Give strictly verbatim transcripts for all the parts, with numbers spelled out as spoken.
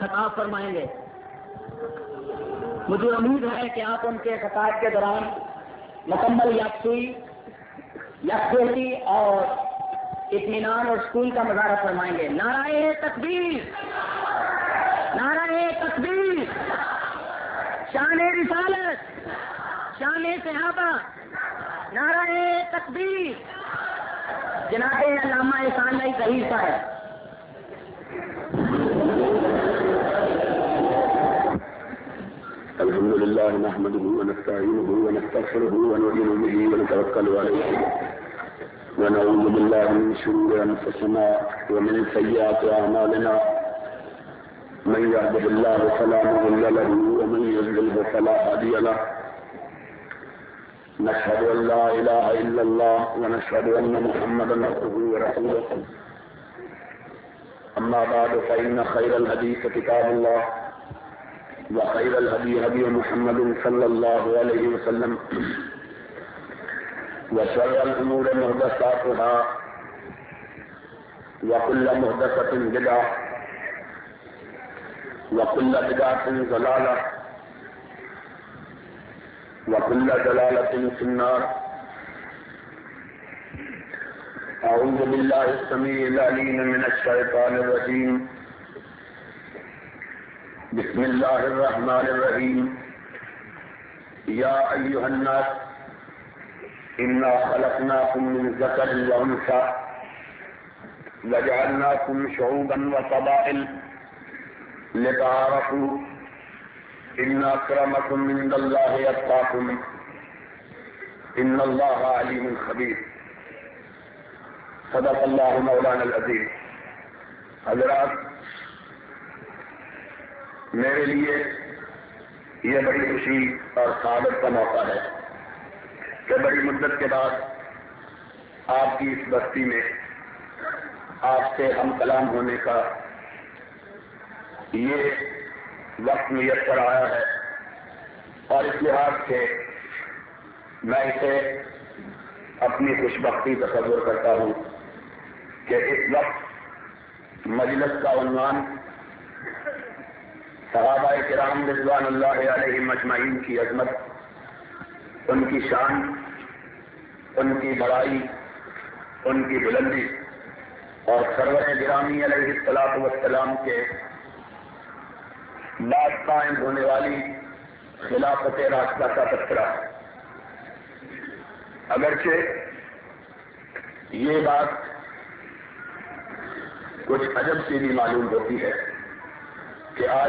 خطاب فرمائیں گے. مجھے امید ہے کہ آپ ان کے خطاب کے دوران مکمل یکسوئی یکجہتی اور اطمینان اور سکون کا مظاہرہ فرمائیں گے. نعرہ تکبیر، نعرہ تکبیر، شان رسالت، شان صحابہ، نعرہ تکبیر. جناب علامہ احسان اللہ ظہیر صاحب. الحمد لله نحمده ونستعينه ونستغفره ونؤمن به ونتوكل عليه ونعوذ بالله من شرور انفسنا ومن سيئات اعمالنا من يهده الله فلا مضل له ومن يضلل فلا هادي له نشهد ان لا اله الا الله ونشهد ان محمدا عبده ورسوله اما بعد فان خير الحديث كتاب الله وخير الهدي هدي محمد صلى الله عليه وسلم وشر الأمور محدثاتها وكل محدثة بدعة وكل بدعة ضلالة وكل ضلالة في النار. أعوذ بالله السميع العليم من الشيطان الرجيم. بسم الله الرحمن الرحيم. يا أيها الناس إنا خلقناكم من ذكر وأنثى وجعلناكم شعوبا وقبائل لتعارفوا إن أكرمكم عند الله أتقاكم إن الله عليم خبير. صدق الله مولانا العظيم. حضرات، میرے لیے یہ بڑی خوشی اور سعادت کا موقع ہے کہ بڑی مدت کے بعد آپ کی اس بستی میں آپ سے ہم کلام ہونے کا یہ وقت میسر آیا ہے، اور اس لحاظ سے میں اسے اپنی خوش بختی تصور کرتا ہوں کہ اس وقت مجلس کا عنوان صحابہ کرام رضوان اللہ علیہم اجمعین کی عظمت، ان کی شان، ان کی بڑائی، ان کی بلندی اور سرور گرامی علیہ الصلوۃ والسلام کے بعد قائم ہونے والی خلافت راشدہ کا تذکرہ ہے. اگرچہ یہ بات کچھ عجب سی بھی معلوم ہوتی ہے کہ آج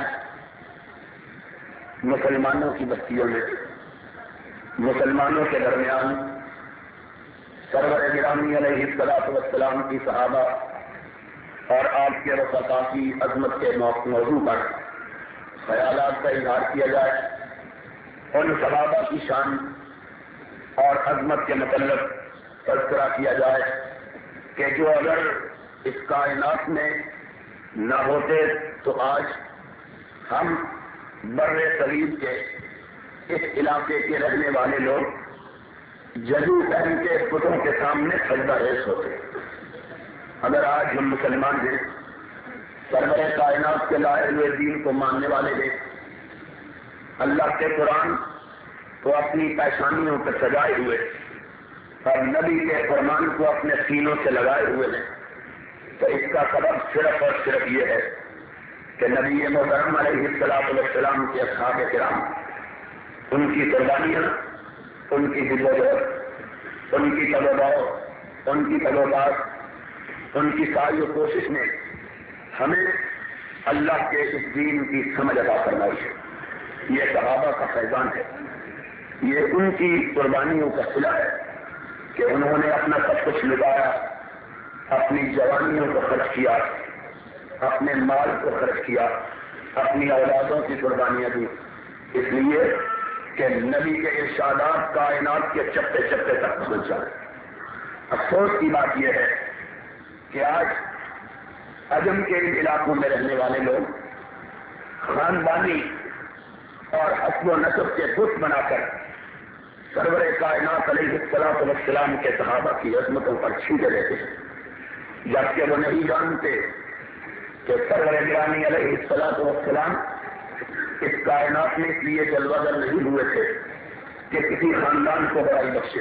مسلمانوں کی بستیوں میں، مسلمانوں کے درمیان سرور گرامی علیہ الصلوۃ والسلام کی صحابہ اور آپ کے رفقا کی عظمت کے موضوع پر خیالات کا اظہار کیا جائے، ان صحابہ کی شان اور عظمت کے متعلق تذکرہ کیا جائے کہ جو اگر اس کائنات میں نہ ہوتے تو آج ہم بر صغیر کے اس علاقے کے رہنے والے لوگ جدو پہن کے بتوں کے سامنے سجدہ ریز ہوتے. اگر آج ہم مسلمان ہیں، سرور کائنات کے لائے ہوئے دین کو ماننے والے ہیں، اللہ کے قرآن کو اپنی پیشانیوں پر سجائے ہوئے اور نبی کے فرمان کو اپنے سینوں سے لگائے ہوئے ہیں، تو اس کا سبب صرف اور صرف یہ ہے کہ نبی محترم علیہ الصلوۃ والسلام کے اصحاب کرام، ان کی قربانیاں، ان کی جدوجہد، ان کی تبدو، ان کی تلوبات، ان کی ساری کوشش نے ہمیں اللہ کے اس دین کی سمجھ عطا فرمائی ہے. یہ صحابہ کا فیضان ہے، یہ ان کی قربانیوں کا صلہ ہے کہ انہوں نے اپنا سب کچھ لٹایا، اپنی جوانیوں کو خرچ کیا، اپنے مال کو خرچ کیا، اپنی اولادوں کی قربانیاں دی، اس لیے کہ نبی کے ارشادات کائنات کے چپے چپے تک پہنچ جائیں. افسوس کی بات یہ ہے کہ آج عجم کے ان علاقوں میں رہنے والے لوگ خاندانی اور حسب و نسب کے بت بنا کر سرور کائنات علیہ الصلوۃ والسلام کے صحابہ کی عظمتوں پر چھینٹے لیتے ہیں، جبکہ وہ نہیں جانتے کہ سرور گرامی علیہ الصلوۃ والسلام اس کائنات میں اس لیے جلوہ گر نہیں ہوئے تھے کہ کسی خاندان کو بڑائی بخشے،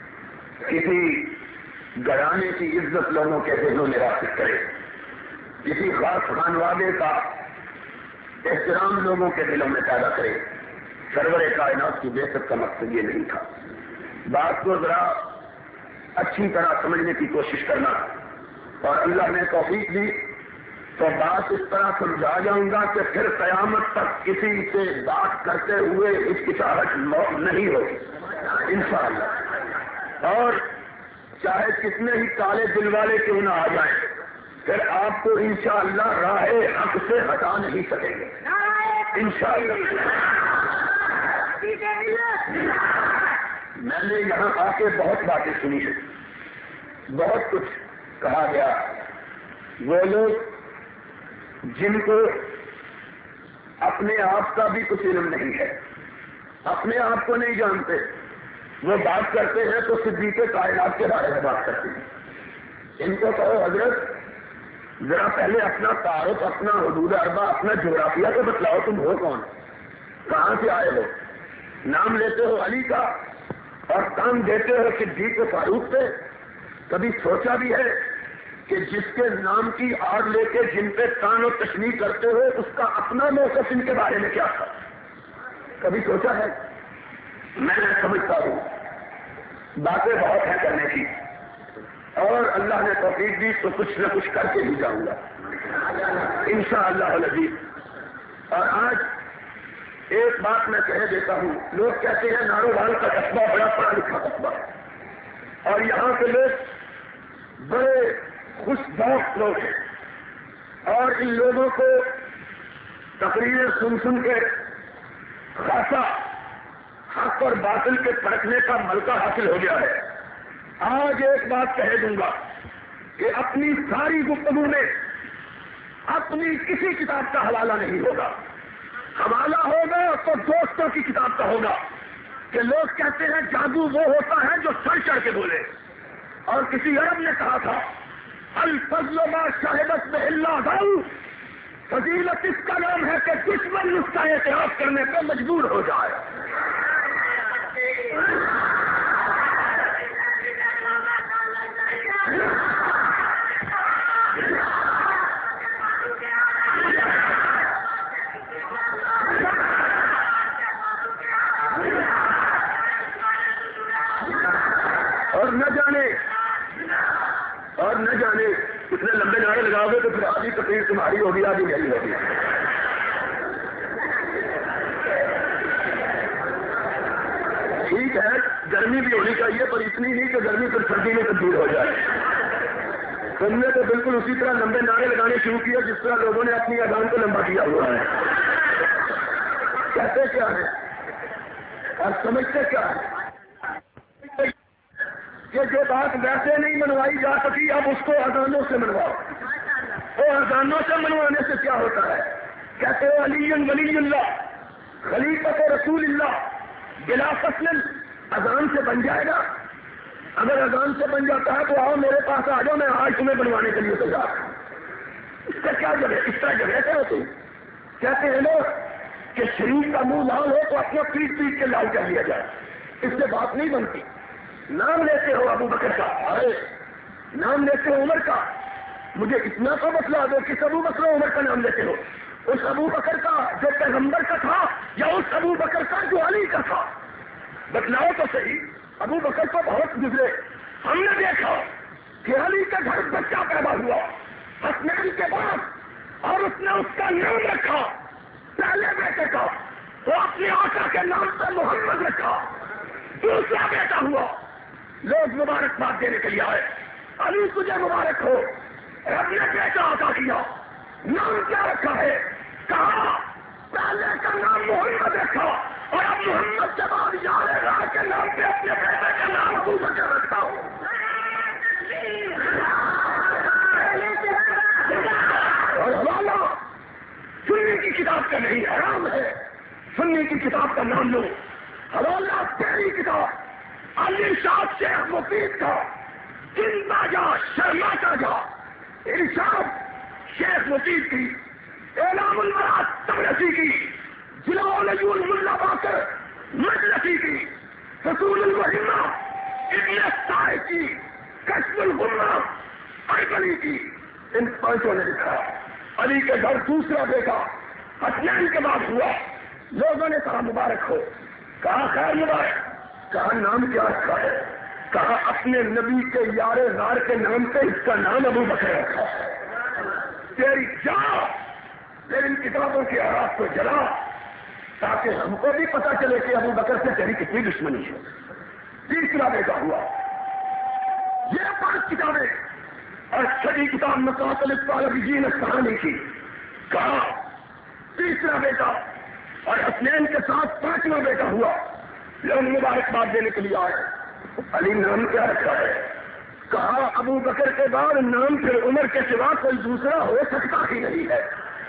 کسی گھرانے کی عزت لوگوں کے ذہنوں میں راسخ کرے، کسی خاص خانوادے کا احترام لوگوں کے دلوں میں پیدا کرے۔ سرور کائنات کی بعثت کا مقصد یہ نہیں تھا۔ بات کو ذرا اچھی طرح سمجھنے کی کوشش کرنا، اور اللہ نے توفیق دی تو بات اس طرح سمجھا جاؤں گا کہ پھر قیامت تک کسی سے بات کرتے ہوئے ہچکچاہٹ نہیں ہوگی انشاءاللہ، اور چاہے کتنے ہی کالے دل والے کیوں نہ آ جائیں، پھر آپ کو انشاءاللہ راہ حق سے ہٹا نہیں سکیں گے انشاءاللہ۔ میں نے یہاں آ کے بہت باتیں سنی ہیں، بہت کچھ کہا گیا۔ وہ لوگ جن کو اپنے آپ کا بھی کچھ علم نہیں ہے، اپنے آپ کو نہیں جانتے، وہ بات کرتے ہیں تو صدیق کائنات کے بارے میں بات کرتے ہیں۔ ان کو کہو حضرت ذرا پہلے اپنا تعارف، اپنا حدود اربع، اپنا جغرافیہ تو بتلاؤ، تم ہو کون، کہاں سے آئے ہو؟ نام لیتے ہو علی کا اور کام دیتے ہو صدیق فاروق پہ۔ کبھی سوچا بھی ہے کہ جس کے نام کی آڑ لے کے جن پہ تان و تشنیع کرتے ہو اس کا اپنا موقف ان کے بارے میں کیا تھا؟ کبھی سوچا ہے؟ میں نے سمجھتا ہوں باتیں بہت ہیں کرنے کی، اور اللہ نے توفیق دی تو کچھ نہ کچھ کر کے بھی جاؤں گا انشاءاللہ العزیز۔ اور آج ایک بات میں کہہ دیتا ہوں، لوگ کہتے ہیں نارووال کا قصبہ بڑا پڑھا لکھا قصبہ، اور یہاں کے لوگ بڑے خوش ذوق لوگ ہیں، اور ان لوگوں کو تقریریں سن سن کے خاصا حق اور باطل کے پرکھنے کا ملکہ حاصل ہو گیا ہے۔ آج ایک بات کہہ دوں گا کہ اپنی ساری گفتگو میں اپنی کسی کتاب کا حوالہ نہیں ہوگا، حوالہ ہوگا تو دوستوں کی کتاب کا ہوگا، کہ لوگ کہتے ہیں جادو وہ ہوتا ہے جو سر چڑھ کے بولے، اور کسی عرب نے کہا تھا الفضل ما شاہدت بہ اللہ ذو، فضیلت اس کا نام ہے کہ دشمن اس کا اعتراف کرنے پہ مجبور ہو جائے۔ اور نہ جانے اور نہ جانے اتنے لمبے نعرے لگاؤ گے تو پھر آدھی تقریر تمہاری ہوگی، آدھی میری ہوگی۔ ٹھیک ہے گرمی بھی ہونی چاہیے، پر اتنی نہیں کہ گرمی پھر سردی میں تبدیل ہو جائے۔ تم نے تو بالکل اسی طرح لمبے نعرے لگانے شروع کیے جس طرح لوگوں نے اپنی اذان کو لمبا کیا ہوا ہے۔ کہتے کیا ہے اور سمجھتے کیا ہے کہ جو بات ویسے نہیں منوائی جا سکی اب اس کو اذانوں سے منواؤ۔ وہ اذانوں سے منوانے سے کیا ہوتا ہے؟ کہتے ہو علی ولی اللہ خلیفۃ رسول اللہ بلا فصل، اذان سے بن جائے گا؟ اگر اذان سے بن جاتا ہے تو آؤ میرے پاس آ جاؤ، میں آج تمہیں بنوانے کے لیے تیار ہوں۔ اس کا کیا جگہ اس طرح جگہ سے ہوتی؟ کہتے ہیں لوگ کہ شریف کا منہ لال ہو تو اپنا پیٹ پیٹ کے لال کر لیا جائے، اس سے بات نہیں بنتی۔ نام لیتے ہو ابو بکر کا، ارے نام لیتے ہو عمر کا، مجھے اتنا تو بتلا دو کہ ابو بکر عمر کا نام لیتے ہو، اس ابو بکر کا جو پیغمبر کا تھا یا اس ابو بکر کا جو علی کا تھا؟ بتلاؤ تو صحیح۔ ابو بکر تو بہت گزرے، ہم نے دیکھا کہ علی کا گھر بچہ پیدا ہوا حسنین کے بعد، اور اس نے اس کا نام رکھا پہلے بیٹے کا، وہ اپنے آقا کے نام پر محمد رکھا، دوسرا بیٹا ہوا، لوگ مبارکباد دینے کے لیے آئے، علی تجھے مبارک ہو، رب نے بیٹا عطا کیا، نام کیا رکھا ہے؟ کہا پہلے کا نام محمد رکھا، اور اب محمد کے بعد یار راہ کے نام پہ اپنے بیٹے کا نام ابو بکر رکھا ہو۔ اور حوالہ سنی کی کتاب کا نہیں، حرام ہے، سنی کی کتاب کا نام لو۔ حوالہ پہلی کتاب الارشاد شیخ مفید کا، چنتا جا شرماتا جا، ارشاد شیخ مفید کی، اعلام المراد تبرسی کی، جلوہ العیون ملا باقر مجلسی کی، حصول المہمہ ابن السائے کی، کشف الغمہ اربلی کی، ان پانچوں نے لکھا۔ علی کے گھر دوسرا بیٹا حسنین کے بعد ہوا، لوگوں نے کہا مبارک ہو، کہا خیر مبارک، کہا نام کیا رکھا ہے، کہا اپنے نبی کے یار غار کے نام پہ اس کا نام ابو بکر رکھا ہے۔ تیری جا پھر ان کتابوں کے آراف کو جلا تاکہ ہم کو بھی پتا چلے کہ ابو بکر سے تیری کتنی دشمنی ہے۔ تیسرا بیٹا ہوا، یہ پانچ کتابیں اور چھٹی کتاب مقاتل الطالبین الثانی کی، کہا تیسرا بیٹا اور حسنین کے ساتھ پانچواں بیٹا ہوا، لوگ مبارکباد دینے کے لیے آئے۔ علی نام کیا رکھا ہے، کہا ابو بکر کے بعد نام پھر عمر کے سوا کوئی دوسرا ہو سکتا ہی نہیں ہے،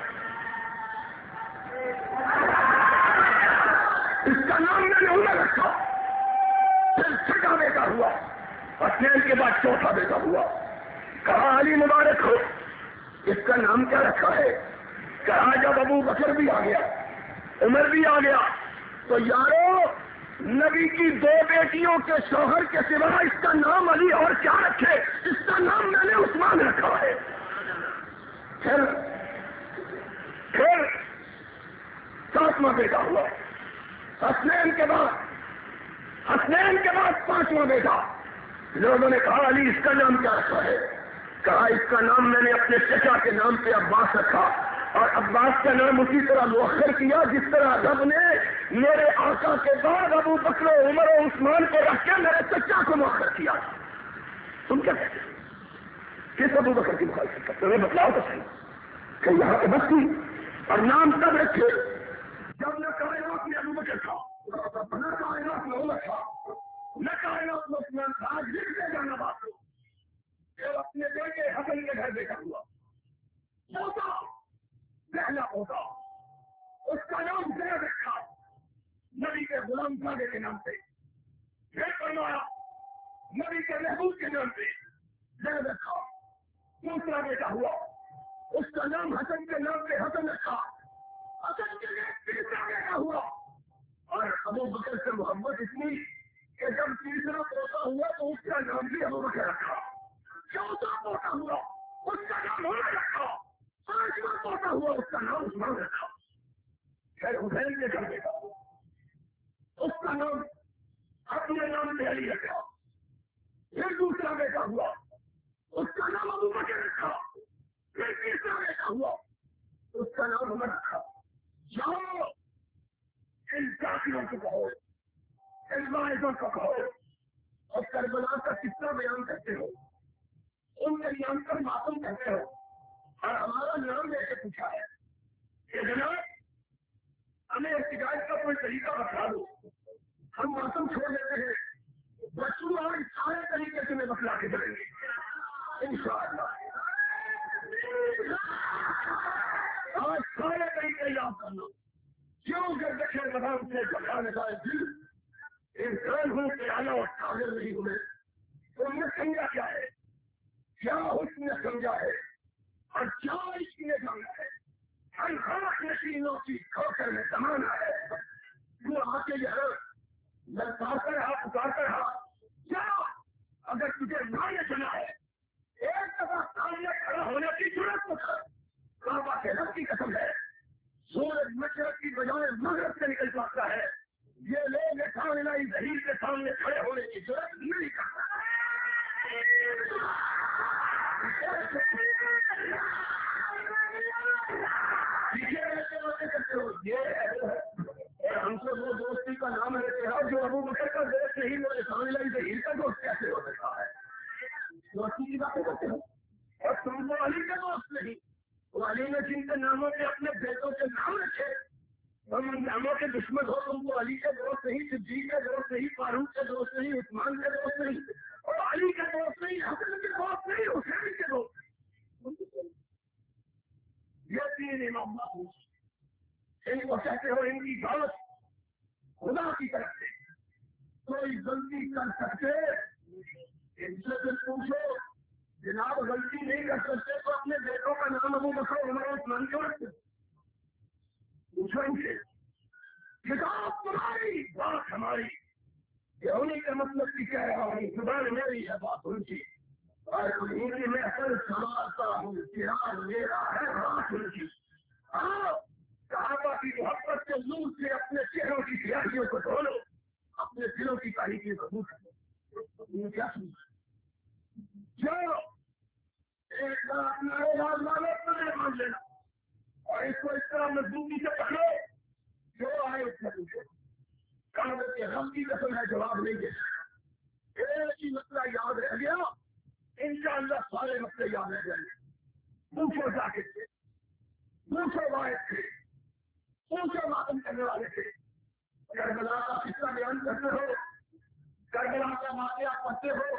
اس کا نام میں نے عمر رکھا۔ پھر چھٹا بیٹا ہوا، حسنین کے بعد چوتھا بیٹا ہوا، کہا علی مبارک ہو، اس کا نام کیا رکھا ہے، کہا جب ابو بکر بھی آ گیا عمر بھی آ گیا تو یارو نبی کی دو بیٹیوں کے شوہر کے سوا اس کا نام علی اور کیا رکھے، اس کا نام میں نے عثمان رکھا ہے۔ پھر پھر ساتواں بیٹا ہوا، حسنین کے بعد حسنین کے بعد پانچواں بیٹا، لوگوں نے کہا علی اس کا نام کیا رکھا ہے، کہا اس کا نام میں نے اپنے چچا کے نام پہ عباس رکھا، اور عباس کا نام اسی طرح مؤخر کیا جس طرح رب نے میرے آقا کے بعد ابو بکر و عمر و عثمان کو رکھ کے میرے چچا کو مؤخر کیا۔ تم کیا کہتے ہیں، کس ابو بکر کی مخالفت کرتے ہو، بتلاؤ تو صحیح کہ یہاں کے بس کی اور نام تب رکھے جب نہ کائنات میں ابو بکر تھا، نہ کائنات میں عمر تھا، نہ کائنات میں عثمان تھا۔ آج لکھ دے جانا بات کو کہ اپنے بیٹے حسن کے گھر بیٹا ہوا، پوتا پہلا پوتا، اس کا نام زید رکھا نبی کے غلام زادے کے نام پہ، پھر فرمایا نبی کے محبوب کے نام پہ زید رکھا۔ دوسرا بیٹا ہوا، اس کا نام حسن کے نام پہ حسن رکھا۔ حسن کے لیے تیسرا بیٹا ہوا، اور ابو بکر سے محبت اتنی کہ جب تیسرا پوتا ہوا تو اس کا نام بھی ابو بکر رکھا۔ چوتھا پوتا ہوا، اس کا نام عمر رکھا۔ پانچواں پوتا ہوا، اس کا نام عثمان رکھا۔ پھر حسین کے گھر بیٹا، اس کا نام اپنے نام پہ علی رکھا۔ پھر دوسرا بیٹا ہوا، اس کا نام ابو بکر رکھا۔ پھر تیسرا بیٹا ہوا، اس کا نام عمر رکھا۔ جاؤ ان کافروں کو کہو، ان واحدوں کو کہو اور کربلا کا کتنا بیان کرتے ہو، ان کے نام پر معصوم کہتے ہو اور ہمارا نام لے کے پوچھا ہے کہ جناب ہمیں احتجاج کا کوئی طریقہ بتا دو، ہم معصوم چھوڑ دیتے ہیں، بچوں آج سارے طریقے سے میں بتلا کے چلیں گے انشاءاللہ۔ آج سارے طریقے یاد کرنا، کیوں کہ دکھے بدام سے بچانے کا دل انسان ہوں کہ آنا اور قادر نہیں ہوئے، تم نے سمجھا کیا ہے، کیا حسن نے سمجھا ہے اور کیا عشق نے جانا ہے، ہر خاص نشینوں کی کھوکر میں زمانہ ہے۔ وہ آ کے یہ میں پکارتا رہا پکارتا رہا، کیا اگر تجھے نہ نے سنا ہے ایک دفعہ سامنے کھڑا ہونے کی ضرورت تو کر، کعبہ کے رب کی قسم ہے سورج مشرق کی بجائے مغرب سے نکل پاتا ہے، یہ لوگ کاملائی ظہیر کے سامنے کھڑے ہونے کی ضرورت نہیں کرتا۔ ہم سے وہ دوستی کا نام لیتے ہیں جو ابو بکر کا دوست نہیں، وہ کاملائی ظہیر کا دوست کیسے ہو سکتا ہے؟ دوستی کی باتیں کرتے ہو اور تم وہ علی کا دوست نہیں، وہ علی نے جن کے ناموں پہ اپنے بیٹوں کے نام رکھے، تم ان ناموں کے دشمن ہو، تم کو علی کے دوست نہیں، صدیق کے دوست نہیں، فاروق کے دوست نہیں، عثمان کے دوست نہیں، اور علی کے دوست نہیں، حسن کے دوست نہیں، حسین کے دوست نہیں۔ یہ تین امام محفوظ ان کو کہتے ہو ان کی دعوت خدا کی طرف سے کوئی غلطی کر سکتے ان سے پوچھو جناب غلطی نہیں کر سکتے تو اپنے بیٹوں کا نام ابو بکر عمر عثمان کیوں رکھتے؟ پوچھو ان سے، کتاب تمہاری بات ہماری، یہ انہیں کے مطلب کی کہہ رہا ہوں، زبان میری ہے بات ان کی، اور انہیں میں اصل سنبھالتا ہوں، چراغ میرا ہے بات ان کی۔ آؤ صحابہ کی محبت کے نور سے اپنے چہروں کی سیاہیوں کو دھو لو، اپنے دلوں کی تاریخی کو دور کرو۔ کیا سنتا جو ایک بار اپنا علاج والے اپنے مان لینا اور اس کو اس طرح مضبوطی سے پکڑو، جو آئے اس سے پوچھو، کہاں کے غم کی قسم ہے جواب نہیں دے سکتا۔ ایک ہی مسئلہ یاد رہ گیا، انشاءاللہ سارے مسئلے یاد رہ جائیں گے۔ پوچھو جاکر سے، پوچھو واحد سے، پوچھو ماتم کرنے والے سے، کربلا کا قصہ بیان کرتے ہو، کربلا کا واقعہ پڑھتے ہو،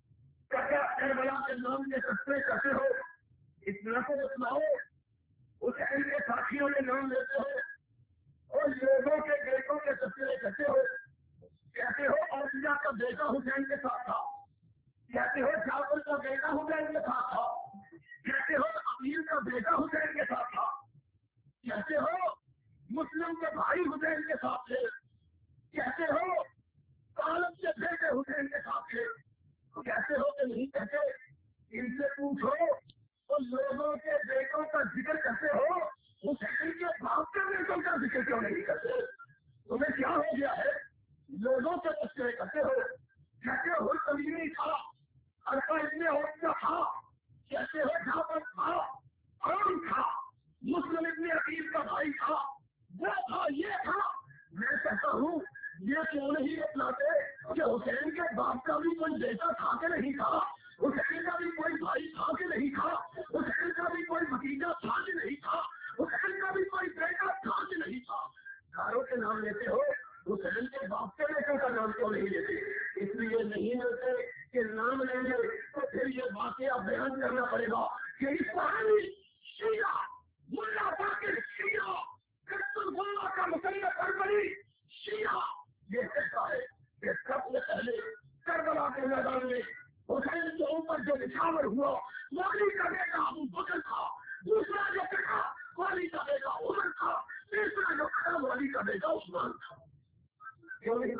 کربلا کے نام کے سستے کرتے ہو، اس نقل سناؤ، اس حسین کے ساتھیوں کے نام لیتے ہو اور لوگوں کے بیٹوں کے تذکرے کرتے ہو، کہتے ہو اولیاء کا بیٹا حسین کے ساتھ تھا، کہتے ہو جعفر کا بیٹا حسین کے ساتھ تھا، کہتے ہو امیر کا بیٹا حسین کے ساتھ تھا، کہتے ہو مسلم کے بھائی حسین کے ساتھ تھے، کہتے ہو طالب کے بیٹے حسین کے ساتھ تھے، کہتے ہو کہ نہیں کہتے؟ ان سے پوچھو تو لوگوں کے بیٹوں کا ذکر کرتے ہو، حسین کے باپ کے بیٹوں کا ذکر کیوں نہیں کرتے؟ تمہیں کیا ہو گیا ہے؟ لوگوں کے تذکرے کرتے ہو، کہتے ہو تمیمی تھا، ارقا ابن عویہ تھا، کہتے ہو جعفر تھا، عام تھا، مسلم ابن عقیل کا بھائی تھا، وہ تھا، یہ تھا۔ میں کہتا ہوں یہ کیوں نہیں اپناتے کہ حسین کے باپ کا بھی کوئی بیٹا تھا کہ نہیں تھا، حسین کا بھی کوئی بھائی تھا کہ نہیں تھا، حسین کا بھی کوئی بھتیجا تھا کہ نہیں تھا، حسین کا بھی کوئی بیٹا تھا کہ نہیں تھا؟ ساروں کے نام لیتے ہو، حسین کے باپ کے بیٹوں کا نام کیوں نہیں لیتے؟ اس لیے نہیں لیتے کہ نام لیں گے تو پھر یہ واقعہ بیان کرنا پڑے گا کہ اسلامی شیعہ ملا باقر شیعہ کرتل اللہ کا مصنف اربری شیعہ یہ کہتا ہے کہ سب سے پہلے کربلا کے میدان میں حسین کے اوپر جو نچھاور ہوا والی کا بیٹا ابو بکر تھا، دوسرا جو کٹا والی کا بیٹا عمر تھا، تیسرا جو کٹا والی کا بیٹا عثمان تھا۔ کیوں نہیں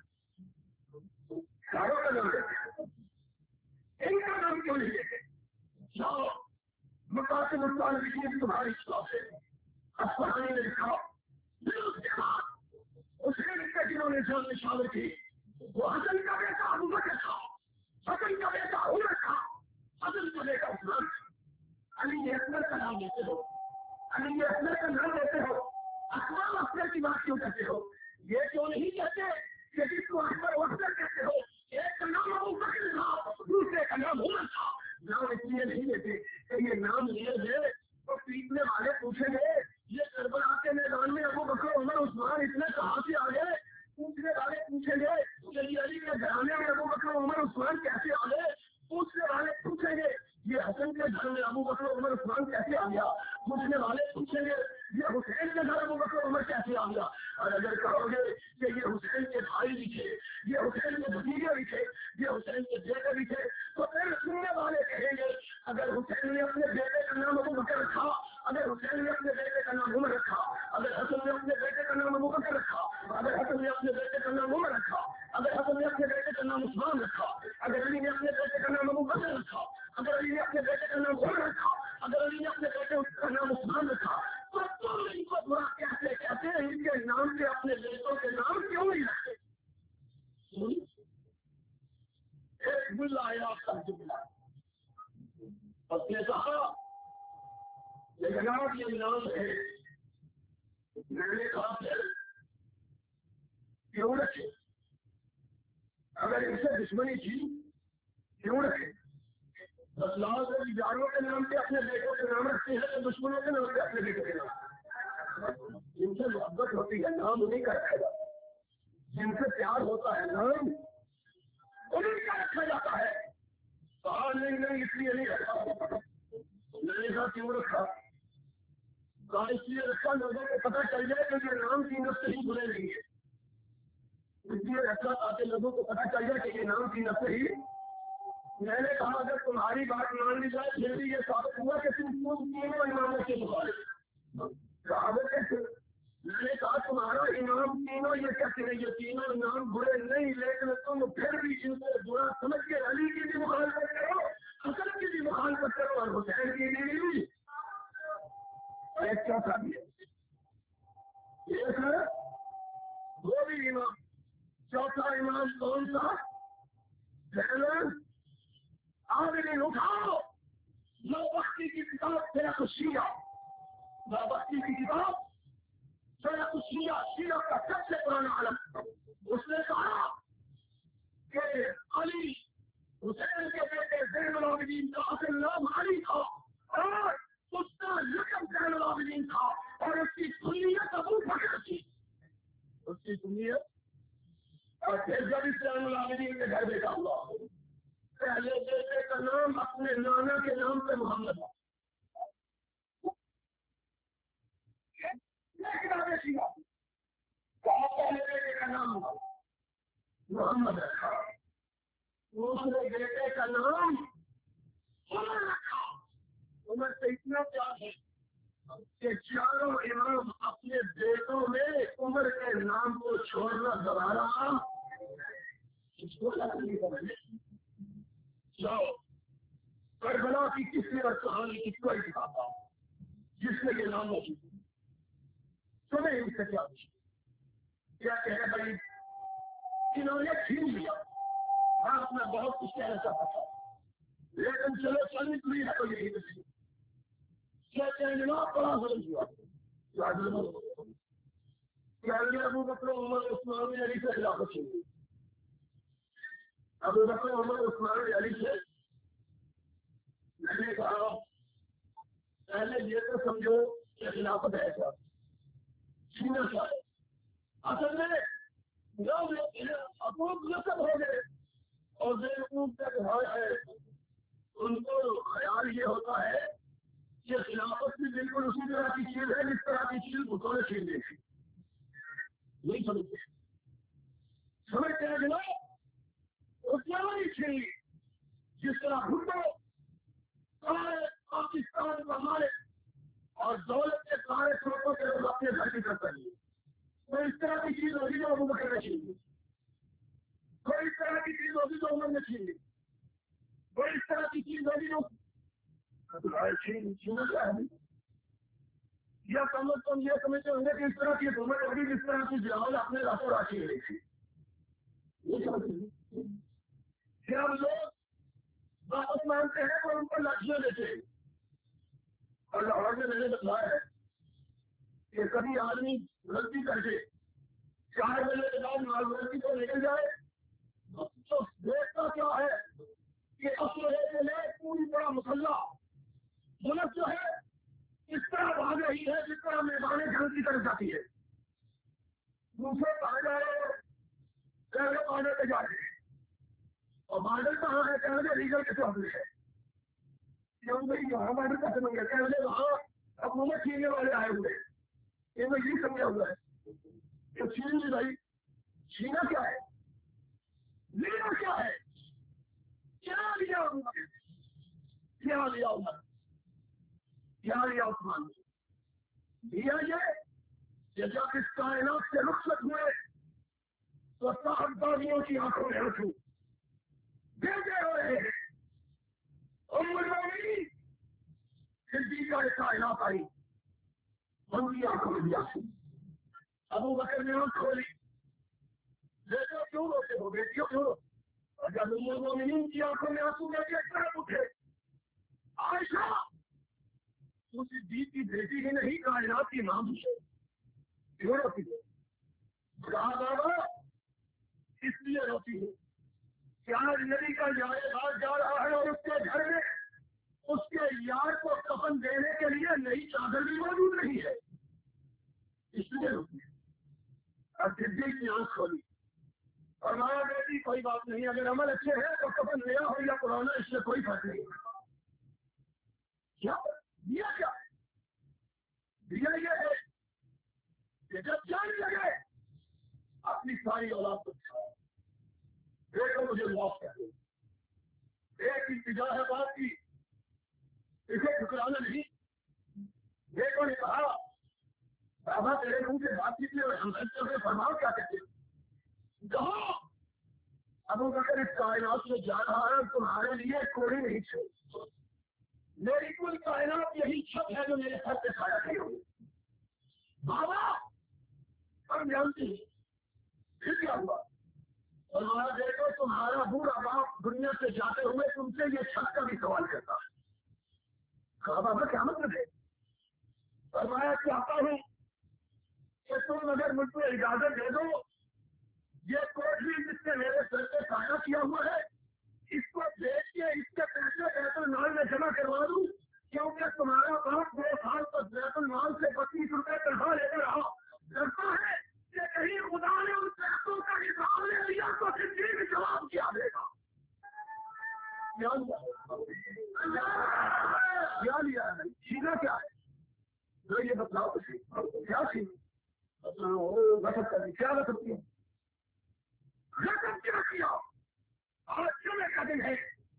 ساروں کا نام لیتے، ان کا نام کیوں نہیں لیتے؟ جاؤ مقاصد الطالبین تمہاری کتاب ہے، اصفہانی نے لکھا، پھر اس کے بعد حسین کے جنہوں نے جان نشاور کی وہ حسن کا بیٹا ابو بکر تھا، حسن کا بیٹا عمر تھا، حسن کا بیٹا عثمان تھا۔ علی اکبر کا نام لیتے ہو، علی اکبر کا نام لیتے ہو، اکبر اکبر کی بات کیوں کرتے ہو؟ یہ کیوں نہیں کہتے کہ جس کو اکبر اکبر کہتے ہو ایک کا نام ابو بکر تھا، دوسرے کا نام عمر تھا؟ نام اس لیے نہیں لیتے کہ یہ نام لیے گئے تو پیٹنے والے پوچھیں گے یہ کربلا کے میدان میں ابو بکر عمر عثمان اتنے کہاں سے آ گئے؟ پوچھنے والے پوچھیں گے کہ علی کے گھرانے میں ابو بکر عمر عثمان کیسے آ گئے؟ پوچھنے والے پوچھیں گے یہ حسن کے گھر میں ابو بکر عمر عثمان کیسے آ گیا؟ پوچھنے والے پوچھیں گے یہ حسین کے گھر ابو بکر عمر کیسے آ گیا؟ اور اگر کہو گے کہ یہ حسین کے بھائی بھی تھے، یہ حسین کے بھتیجے بھی تھے، یہ حسین کے بیٹے بھی تھے، تو پھر سننے والے کہیں گے اگر حسین نے اپنے بیٹے کا نام ابو بکر رکھا، اگر حسین نے اپنے بیٹے کا نام عمر رکھا، اگر حسن نے اپنے بیٹے کا نام ابو بکر رکھا، اگر حسن نے اپنے بیٹے کا نام عمر رکھا، اگر حسن نے اپنے بیٹے کا نام عثمان رکھا، اگر علی نے اپنے بیٹے کا نام ابو بکر رکھا، اگر علی نے اپنے بیٹے کا نام عمر رکھا، اگر علی نے اپنے بیٹے کا نام عثمان رکھا، تو تم ان کو برا کہتے کہتے ہیں ان کے نام کے اپنے بیٹوں کے نام کیوں نہیں رکھتے؟ ایک ملا آیا کر جملہ اس نے کہا یہ جناب یہ نام ہے، میں نے کہا پھر کیوں رکھے؟ اگر ان سے دشمنی تھی کیوں رکھے؟ بس لاؤ یاروں کے نام پہ اپنے بیٹوں کے نام رکھتے ہیں تو دشمنوں کے نام پہ اپنے بیٹوں کے نام، جن سے محبت ہوتی ہے نام انہیں کا رکھا جاتا ہے، جن سے پیار ہوتا ہے نام انہیں کا رکھا جاتا ہے۔ کہا نہیں نہیں اس لیے نہیں رکھا، میں نے کہا کیوں رکھا؟ کہا اس لیے رکھا لوگوں کو پتہ چل جائے کہ یہ نام زینت سے ہی برے نہیں ہے، اس لیے رکھا تاکہ لوگوں کو پتہ چل جائے کہ یہ نام زینت سے ہی میں نے کہا اگر تمہاری بات مان لی جائے پھر بھی یہ ثابت ہوا کہ تم تینوں اماموں کے مخالف ثابت ہے۔ میں نے کہا تمہارا امام تینوں یہ کہتے ہیں یہ تینوں امام برے نہیں، لیکن تم پھر بھی ان کو برا سمجھ کے علی کی بھی مخالفت کرو، حسن کی بھی مخالفت کرو اور حسین کی بھی ایک چوتھا بھی ہے ایک ہے وہ بھی امام، چوتھا امام کون سا؟ آمین اٹھاؤ نو وقتی کی کتاب تیرا تو شیعہ، نو وقتی کی کتاب تیرا تو شیعہ، شیعہ کا سب سے پرانا عالم، اس نے کہا کہ علی حسین کے بیٹے زین العابدین کا اصل نام علی تھا اور اس کا لقب زین العابدین تھا اور اس کی سنیت ابو بکر تھی، اس کی سنیت۔ اور پھر جب اس زین العابدین کے گھر بیٹا ہوا پہلے بیٹے کا نام اپنے نانا کے نام پہ محمد پہلے بیٹے کا نام محمد رکھا، دوسرے بیٹے کا نام عمر رکھا۔ عمر سے اتنا پیار ہے کہ چاروں امام اپنے بیٹوں میں عمر کے نام کو چھوڑنا دوبارہ جاؤ کربلا کی کسی اور کہانی کی کوئی دکھاتا ہوں جس میں یہ نام ہوگی تمہیں ان سے کیا کیا کہے بھائی انہوں نے چھین لیا، آپ میں بہت کچھ کہنا چاہتا تھا لیکن چلو چلنی پوری ہے تو یہی نہیں کہتے ہیں جناب بڑا ضرور ہوا کیا ابو بکر عمر عثمان علی سے خلافت چھین لی، ابو بکر عمر عثمان علی سے میں نے کہا پہلے یہ تو سمجھو کہ خلافت ہے کیا چھینا کیا ہے، اصل میں حقوق نصب ہو گئے اور جو حقوق کا گھر ہے ان کو خیال یہ ہوتا ہے کہ خلافت بھی بالکل اسی طرح کی چیز ہے جس طرح کی چیز بتوں نے چھین لی تھی، نہیں سمجھتے سمجھتے ہیں جناب اس نے نہیں چھین لی جس طرح بھٹو سارے پاکستان کا مالک اور دولت کے سارے سڑکوں کے لوگ اپنے گھر کی کرتا ہے، تو اس طرح کی چیز ہوگی جو ابو بکر نے چھین لی، کوئی اس طرح کی چیز ہوگی جو عمر نے چھین لی، کوئی اس طرح کی چیز ہوگی جو یا کم از کم یہ سمجھتے ہوں گے کہ اس طرح کی حکومت ہوگی جس طرح کی جلال اپنے راتوں راشی رہی تھی، یہ سمجھتے پھر ہم لوگ واپس مانتے ہیں اور ان کو لاٹھیاں دیتے ہیں، اور لاہور میں میں نے بتایا ہے کہ کبھی آدمی غلطی کر کے چار بجے کے بعد مال غلطی کو نکل جائے تو دیکھتا کیا ہے کہ اصل کے لیے پوری طرح مسلح ملک جو ہے اس طرح بھاگ رہی ہے جس طرح میدان جنگ کی طرف جاتی ہے، دوسرے کہاں جا رہے ہیں پہلے بارڈر پہ جا رہے ہیں اور بارڈر کہاں ہے پہلے ریجل کے سامنے ہے کیوں بھائی یہاں بارڈر کیسے بن گیا پہلے وہاں حکومت چھیننے والے آئے ہوئے یہ میں یہ سمجھا ہوا ہے کہ چھین لی بھائی، چھینا کیا ہے لینا کیا ہے، کیا لیا عمر کیا لیا عمر کیا لیا عثمان دیا یہ کہ جب اس کائنات سے رخصت ہوئے تو صاحبداریوں کی آنکھوں میں رکھوں بھیجے ہوئے ام المومنین صدیقہ کائنات آئی ان کی آنکھوں میں دیا ابو بکر نے آنکھ کھولی دیکھو کیوں روتے ہو بیٹیوں کیوں اور جب ام المومنین کی آنکھوں میں آنسو میں ایک طرف اٹھے عائشہ اسی بیت کی بیٹی ہی نہیں کائنات کی ماں بھی ہے کیوں روتی ہے کہا بابا اس لیے روتی ہے کیا نبی کا جائے بات جا رہا ہے اور اس کے گھر میں اس کے یار کو کفن دینے کے لیے نئی چادر بھی موجود نہیں ہے اس لیے روتی ہے اور صدیق کی آنکھ کھولی اور ماں بیٹی کوئی بات نہیں اگر عمل اچھے ہے تو کفن نیا ہو یا پرانا اس سے کوئی فرق نہیں کیا دیا کیا دیا یہ ہے کہ جب جان لگے اپنی ساری اولاد کو دکھاؤ دیکھو مجھے معاف کر دو ایک التجا ہے بات کی، اسے ٹھکرانا نہیں۔ بیٹوں نے کہا بابا تیرے منہ سے بات چیت اور ہم سے فرماؤ کیا کہتے کہو ابو بکر اس کائنات میں جا رہا ہے، تمہارے لیے کوئی نہیں چھوڑ، میری کل کائنات یہی چھت ہے جو میرے سر پہ سایہ کی ہوگی۔ بابا ہم جانتے ہیں پھر کیا ہوا؟ تمہارا دیکھو تمہارا بوڑھا باپ دنیا سے جاتے ہوئے تم سے یہ چھت کا بھی سوال کرتا ہے۔ کہا بابا کیا مطلب ہے؟ فرمایا چاہتا ہوں کہ تم اگر مجھ کو اجازت دے دو، یہ کوٹھی جس نے میرے سر پہ سایہ کیا ہوا ہے اس کو بیچ کے اس کے پیسے بیت المال میں جمع کروا دوں، کیونکہ تمہارا باپ دو سال تک بیت المال سے پچیس روپے تنخواہ لے کر رہا، ڈرتا ہے کہ کہیں خدا نے ان پیسوں کا حساب لے لیا تو زندگی میں جواب کیا دے گا۔ کیا لیا ہے؟ چھینا کیا ہے؟ جو یہ بتلاؤ کیا چھین غصب کرنی کیا غصب کیا؟ غصب کیا کیا؟ آج جمعے کا دن ہے،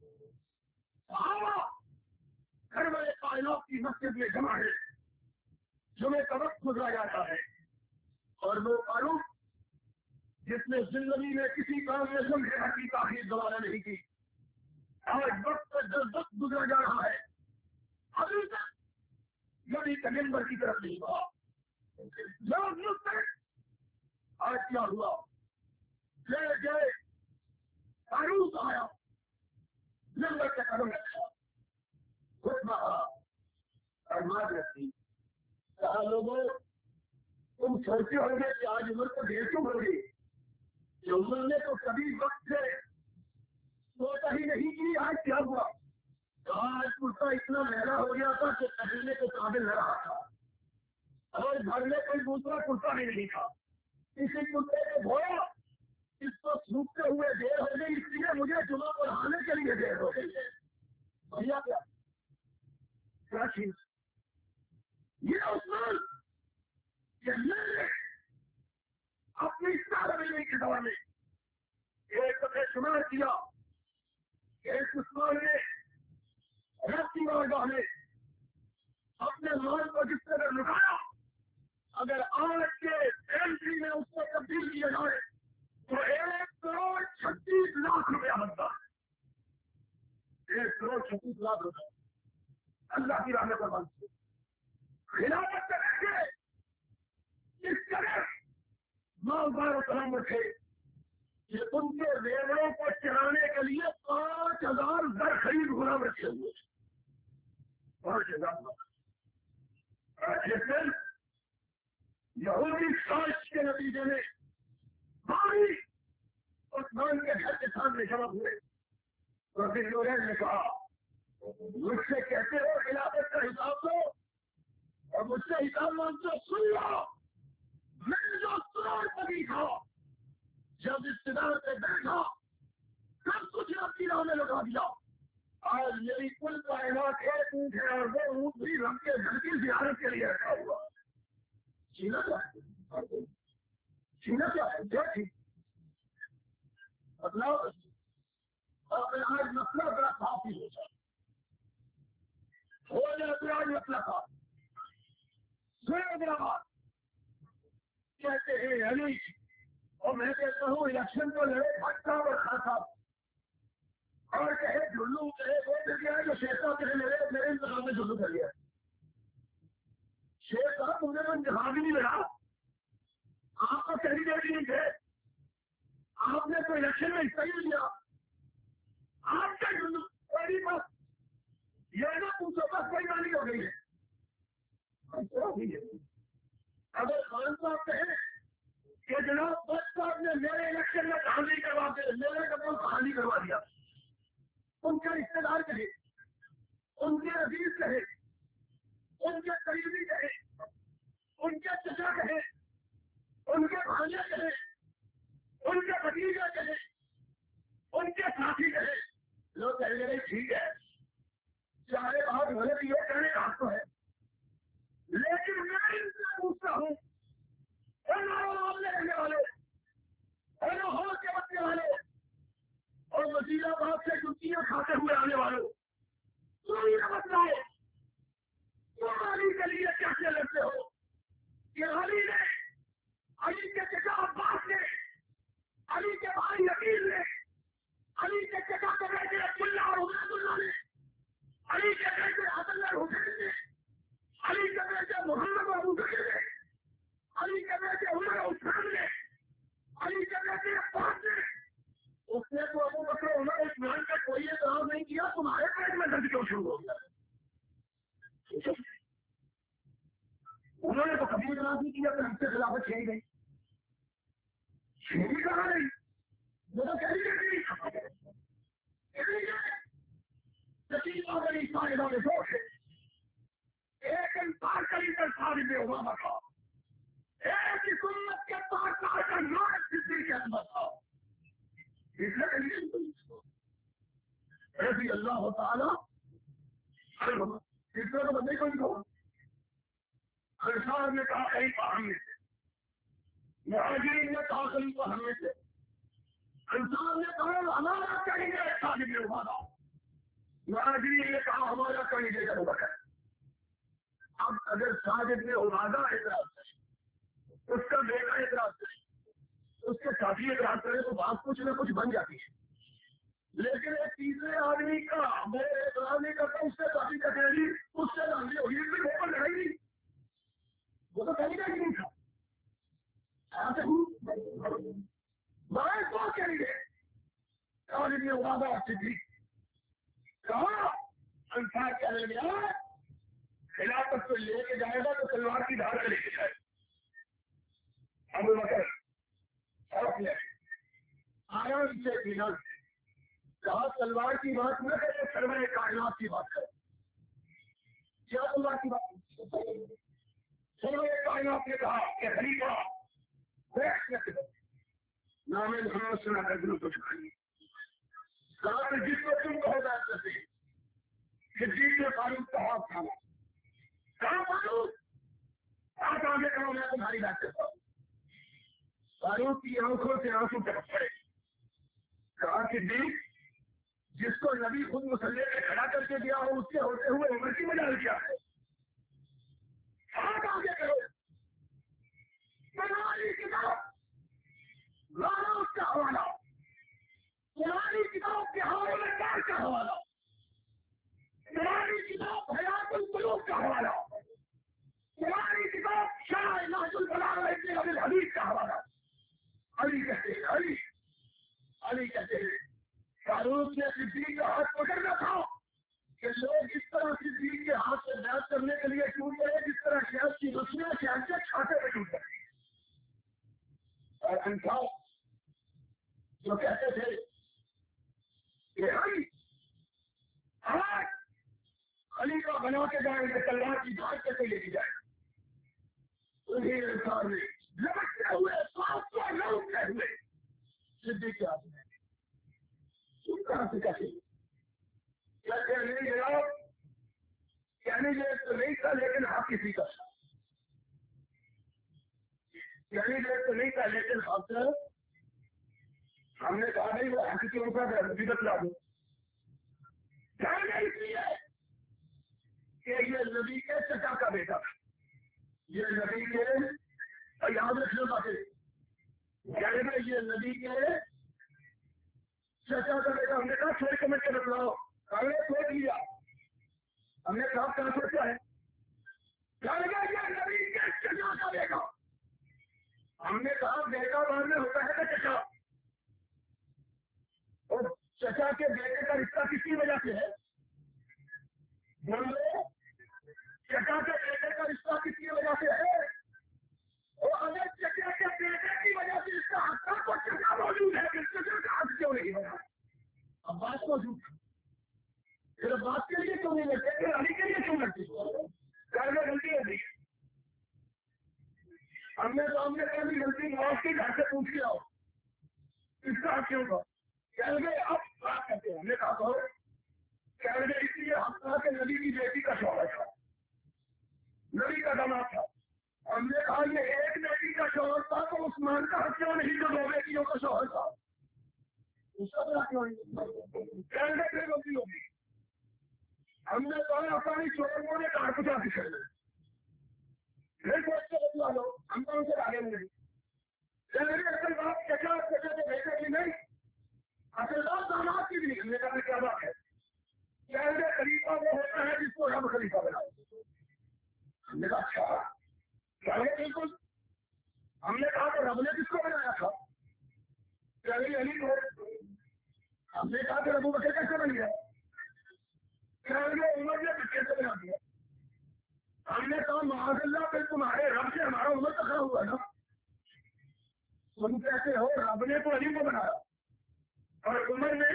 گھر والے کائنات کی مسجد میں جمع ہے، جمعے کا وقت گزرا جاتا ہے اور وہ فاروق جس نے زندگی میں کسی کام میں لمحے کی تاخیر دوبارہ نہیں کی، آج وقت پر جب وقت گزرا جا رہا ہے ابھی تک نبی کا منبر کی طرف نہیں ہوا۔ آج کیا ہوا؟ لے گئے فاروق آیا، منبر کا قدم رکھا، خطبہ اور معذرت کی، کہا لوگوں تم سوچتے ہوں گے کہ آج عمر کو دیر کیوں ہو گئی؟ کہ عمر نے تو کبھی وقت سے سوچا ہی نہیں کی، آج کیا ہوا؟ آج کرتا اتنا مہنگا ہو گیا تھا کہ پہننے کے قابل نہ رہا تھا، اور گھر میں کوئی دوسرا کرتا بھی نہیں تھا، اسی کرتے کو دھویا، اس کو سوکھتے ہوئے دیر ہو گئی، اس لیے مجھے جمعہ پڑھانے کے لیے دیر ہو گئی ہے۔ بھیا کیا کیا چیز یہ عثمان کہ میں نے اپنی سارے مہینے کے دور میں ایک دفعہ شمار کیا کہ اس عثمان نے رسی مارگاہ میں اپنے مال کو جس طرح لٹایا، اگر آج کے اینٹری میں اس کو تبدیل کیا جائے تو ایک کروڑ چھتیس لاکھ روپیہ بنتا ہے، ایک کروڑ چھتیس لاکھ روپے اللہ کی راہ میں قربان کیے۔ خلافت سے رکھے اس طرح مالدار و سلامت تھے کہ ان کے زیوروں کو چرانے کے لیے پانچ ہزار زر خرید غلام رکھے ہوئے، پانچ ہزار جس دن یہودی سازش کے نتیجے میں بھاری عثمان کے گھر کے سامنے جمع ہوئے تو پھر نورین نے کہا مجھ سے کہتے ہو خلافت کا حساب دو اور مجھ سے حساب مانگتے ہو، سن لو میں جو کروڑ پتی تھا جب اقتدار پہ بیٹھا سب کچھ اپنی راہ میں لگا دیا، آج میری کل کائنات ایک اونٹ ہے اور وہ اونٹ بھی رب کے گھر کی زیارت کے لیے رکھا ہوا۔ چینا کیا ہے؟ چینا کیا ہے؟ کیا ٹھیک مطلب اور آج مسئلہ بڑا کافی ہو جائے ہو جائے تو آج مسئلہ تھا حیدرآباد کہتے ہیں علی اور میں کہتا ہوں الیکشن کو لڑے بھٹا اور خاصا اور کہے جلو کہے وہ مل گیا جو شیخ صاحب کہے میرے میرے انتخاب میں جلو کر گیا، شیخ صاحب مجھے تو انتخاب ہی نہیں لڑا، آپ کا کینڈیڈیٹ ہی نہیں تھے، آپ نے تو الیکشن میں حصہ ہی نہیں لیا، آپ کا جلو کوئی بات یہ نا تم سے بس کوئی مانی ہو گئی ہے۔ اگر خان صاحب کہیں کہ جناب بس صاحب نے میرے الیکشن میں کہانی کروا کے میرے قبل کہانی کروا دیا، ان کے رشتے دار کہے، ان کے عزیز کہے، ان کے قریبی کہے، ان کے چچا کہے، ان کے بھانجے کہے، ان کے بھتیجے کہے، ان کے ساتھی کہے، لوگ کہیں گے ٹھیک ہے چاہے بات غلط یہ کہنے کا حق تو ہے، لیکن میں ان سے پوچھتا ہوں رہنے والے لاہور کے بچنے والے اور وزیر آباد سے جتیاں کھاتے ہوئے آنے والے عبید اللہ نے، علی کے بیٹے حسن اور حسین نے، علی کے بیٹے محمد ابو بکر نے، علی کے بیٹے عمر عثمان نے، علی کے بیٹے عباس نے. اس نے تو ابو بکر عمر عثمان کا کوئی اعتراض نہیں کیا، تمہارے پیٹ میں درد کیوں شروع ہو گیا؟ انہوں نے تو کبھی اعتراض نہیں کیا کہ ہم سے خلافت چھین گئی، چھینی کہاں نہیں، وہ تو کہہ رہی ہے ایک انسان کا لیڈر صاحب عبادہ تھا، ایک سنت کے پاس آ کر نام کسی کے اندر تھا. اس لیے اللہ تعالیٰ اس طرح تو بندے کو نہیں کہا. خرسان نے کہا خلیفہ ہمیں سے، مہاجرین نے کہا خلیفہ ہمیں سے، انسان نے کہا ہمارا کہیں گے صاحب عبادہ، مہاجرین نے کہا ہمارا کہیں گے ابو بکر. اب اگر صاحب نے عبادہ اعتراض کرے، اس کا بیٹا اعتراض کرے، اس کے ساتھی اعتراض کرے تو بات کچھ نہ کچھ بن جاتی ہے. لیکن ایک تیسرے آدمی کا میں اعتراض نہیں کرتا، اس سے ساتھی کہتے جی اس سے لڑائی ہوگی، اس میں اوپر لڑائی نہیں، وہ تو کہیں گے نہیں تھا. میں تو کہیں گے صاحب نے عبادہ صدیق کہا انصار کے درمیان خلافت کو لے کے جائے گا تو تلوار کی دھار سے لے کے جائے گا. ابو بکر سڑک لے آرام سے بنا کہا تلوار کی بات نہ کرے، سرور کائنات کی بات کرے. کیا تلوار کی بات؟ سرور کائنات نے کہا کہ خلیفہ بیٹھ نہ کرو، نام محمد سنا کر دلوں کو چکھائیے. کہا کہ جس کو تم کہو بات کرتے صدیق نے فاروق کا ہاتھ تھاما. کہاں فاروق آپ آگے کرو، میں تمہاری بات کرتا ہوں. فاروق کی آنکھوں سے آنسو ٹپک پڑے. کہا کہ دیکھ جس کو نبی خود مسلح پہ کھڑا کر کے دیا ہو اس کے ہوتے ہوئے عمر کی مجال کیا ہے؟ آپ آگے کرو، تمہاری کتاب لانا اس کا حوالہ، تمہاری کتاب کے حوالے کار کا حوالہ، تمہاری کتاب حیات القلوب کا حوالہ، تمہاری کتاب شرح نہج البلاغہ ابن ابی الحدیث کا حوالہ. علی کہتے ہیں علی علی کہتے ہیں فاروق نے صدیق کا ہاتھ پکڑنا تھا کہ لوگ اس طرح صدیق کے ہاتھ سے بیعت کرنے کے لیے ٹوٹ گئے جس طرح شہد کی رسیاں شہد کے چھاتے پہ ٹوٹ گئی. اور انصار جو کہتے تھے کہ ہم ہاتھ خلیفہ بنا کے جائیں گے، تلوار کی جان کیسے لے کے جائیں گے. انہیں انصار نے لپٹتے ہوئے ساتھ کو لوٹتے ہوئے صدیق کے ہاتھ میں تم کہاں سے کہتے کیا کہنے گیا؟ کہنے گئے تو نہیں تھا لیکن آپ کسی کا کہنے گئے تو نہیں تھا لیکن آپ ہم نے کہا نہیں وہ حق کے اوپر نبی بتلا دو. کہنے اس لیے کہ یہ نبی کے چچا کا بیٹا تھا، یہ نبی کے یاد رکھنے باتیں کہنے گئے یہ نبی کے چچا کا بیٹا. ہم نے کہا چھوڑ کے میں بتلاؤ، ہم نے سوچ لیا، ہم نے کہا کہاں سوچا ہے؟ کہنے گئے یہ نبی کے چچا کا بیٹا. ہم نے کہا بیٹا بعد میں ہوتا ہے کہ چچا، اور چچا کے بیٹے کا رشتہ کس کی وجہ سے ہے؟ بولے چچا کے بیٹے کا رشتہ کس کی وجہ سے ہے؟ اور اگر چچا کے بیٹے کی وجہ سے اس کا حق تو چچا موجود ہے، پھر چچا کا حق کیوں نہیں بنا؟ اب بات موجود ہے، پھر بات کے لیے کیوں نہیں لگتے، پھر علی کے لیے کیوں لگتی؟ گھر میں غلطی ہوتی ہے. ہم نے تو ہم نے کہا غلطی معاف کی، گھر سے پوچھ کے آؤ اس کا حق کیوں تھا. کہہ گئے اب بات کرتے ہیں. ہم نے کہا کہو کہہ گئے اس لیے ہم کہا کہ نبی کی بیٹی کا شوہر تھا، نبی کا داماد تھا. ہم نے کہا یہ ایک بیٹی کا شوہر تھا تو عثمان کا حق کیوں نہیں جو دو بیٹیوں کا شوہر تھا؟ اس کا حق کیوں نہیں؟ کہہ گئے پھر غلطی ہوگی. ہم نے کہا اپنی چوروں نے کہا کچھ آتی کر پھر سوچ کے بدلا لو، ہم کون سے آگے نہیں. اصل بات چچا چچا کے بیٹے کی نہیں، اصل بات داماد کی بھی نہیں. ہم نے کہا کیا بات ہے؟ پہلے خلیفہ وہ ہوتا ہے جس کو رب خلیفہ بناؤ. ہم نے کہا اچھا چلے بالکل. ہم نے کہا کہ رب نے کس کو بنایا تھا؟ چلی علی کو. ہم نے کہا کہ ابو بکر کیسے بن گیا؟ چلیے عمر نے کیسے بنا دیا؟ ہم نے کہا معاذ اللہ پہ تمہارے رب سے ہمارا عمر ٹکرا ہوا نا. تم کہتے ہو رب نے تو علی کو بنایا اور عمر نے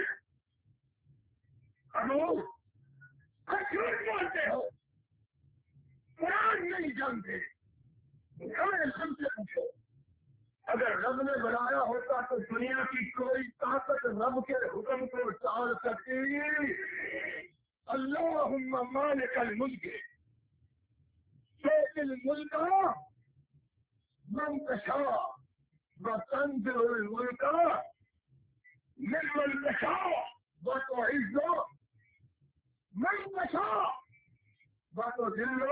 ابو جھوٹ بولتے ہو، قرآن نہیں جانتے. ہم سے پوچھو اگر رب نے بنایا ہوتا تو دنیا کی کوئی طاقت رب کے حکم کو ٹال سکتی؟ اللہم مالک الملک تؤتی الملک من تشاء وتنزع الملک ممن تشاء وتعز من تشاء وتذل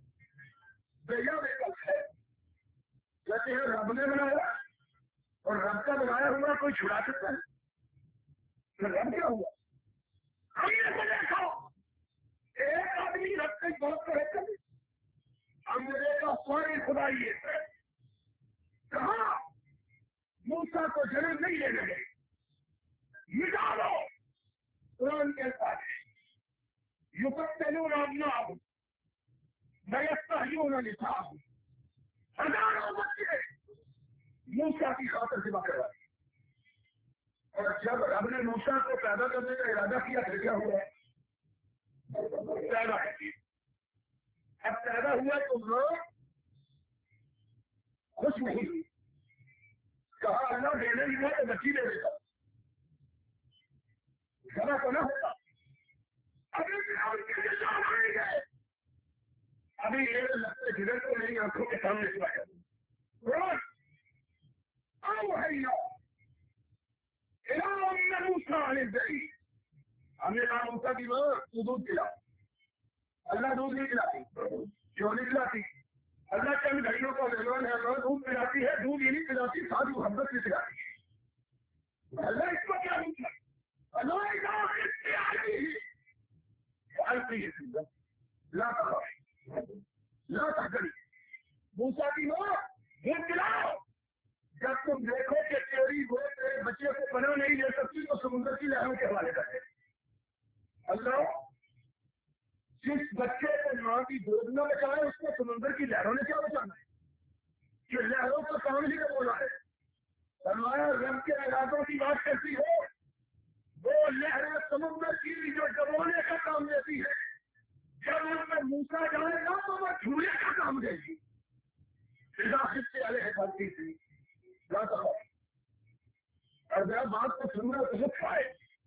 بیدک الخیر. کہتے ہیں رب نے بنایا اور رب کا بنایا ہوا کوئی چھڑا سکتا ہے؟ تو رب کیا ہوا؟ ہم نے تو دیکھا ایک آدمی رب کے بہت کرے کرے ہم نے دیکھا سوری خدائی ہے. کہاں موسیٰ کو جنم نہیں لینے گئے، مٹا دو. قرآن کہتا ہے یقتلون ابناءہم ویستحیون نساءہم. ہزاروں بچے موسیٰ کی خاطر ذبح کروائی. اور جب رب نے موسیٰ کو پیدا کرنے کا ارادہ کیا پھر کیا ہوا؟ پیدا ہے. اب پیدا ہوا تو لوگ خوش نہیں ہوئی. کہا اللہ دینے ہی ہے تو بچی دے دیتا، ذرا تو نہ ہوتا. ابھی آئیں گے ابھی یہ لگتے جدھر کو میری آنکھوں کے سامنے سے آیا موسیٰ علیہ السلام. ہم نے کہا موسیٰ کی ماں تو دودھ پلا. اللہ دودھ نہیں پلاتی، کیوں نہیں پلاتی؟ اللہ چند گھڑیوں کا مہمان ہے، ماں دودھ پلاتی ہے. دودھ ہی نہیں پلاتی، ساتھ محبت بھی پلاتی ہے. اللہ اس کو کیا پوچھا؟ اللہ لا تخف لا تحزن. موسیٰ کی ماں دودھ پلاؤ. جب تم دیکھو کہ تیری وہ تیرے بچے کو پناہ نہیں دے سکتی تو سمندر کی لہروں کے حوالے کرے. اللہ جس بچے کو ماں کی گود نہ بچائے اس کو سمندر کی لہروں نے کیا بچانا ہے؟ کہ لہروں کا کام ہی نہیں بولا ہے. فرمایا رب کے ارادوں کی بات کرتی ہو، وہ لہریں سمندر کی جو ڈبونے کا کام دیتی ہے، جب ان میں موسیٰ جائے گا تو وہ جھولے کا کام دے گی. خط سے علیہ کرتی تھی اور ذرا بات کو سننا تو لطف آئے.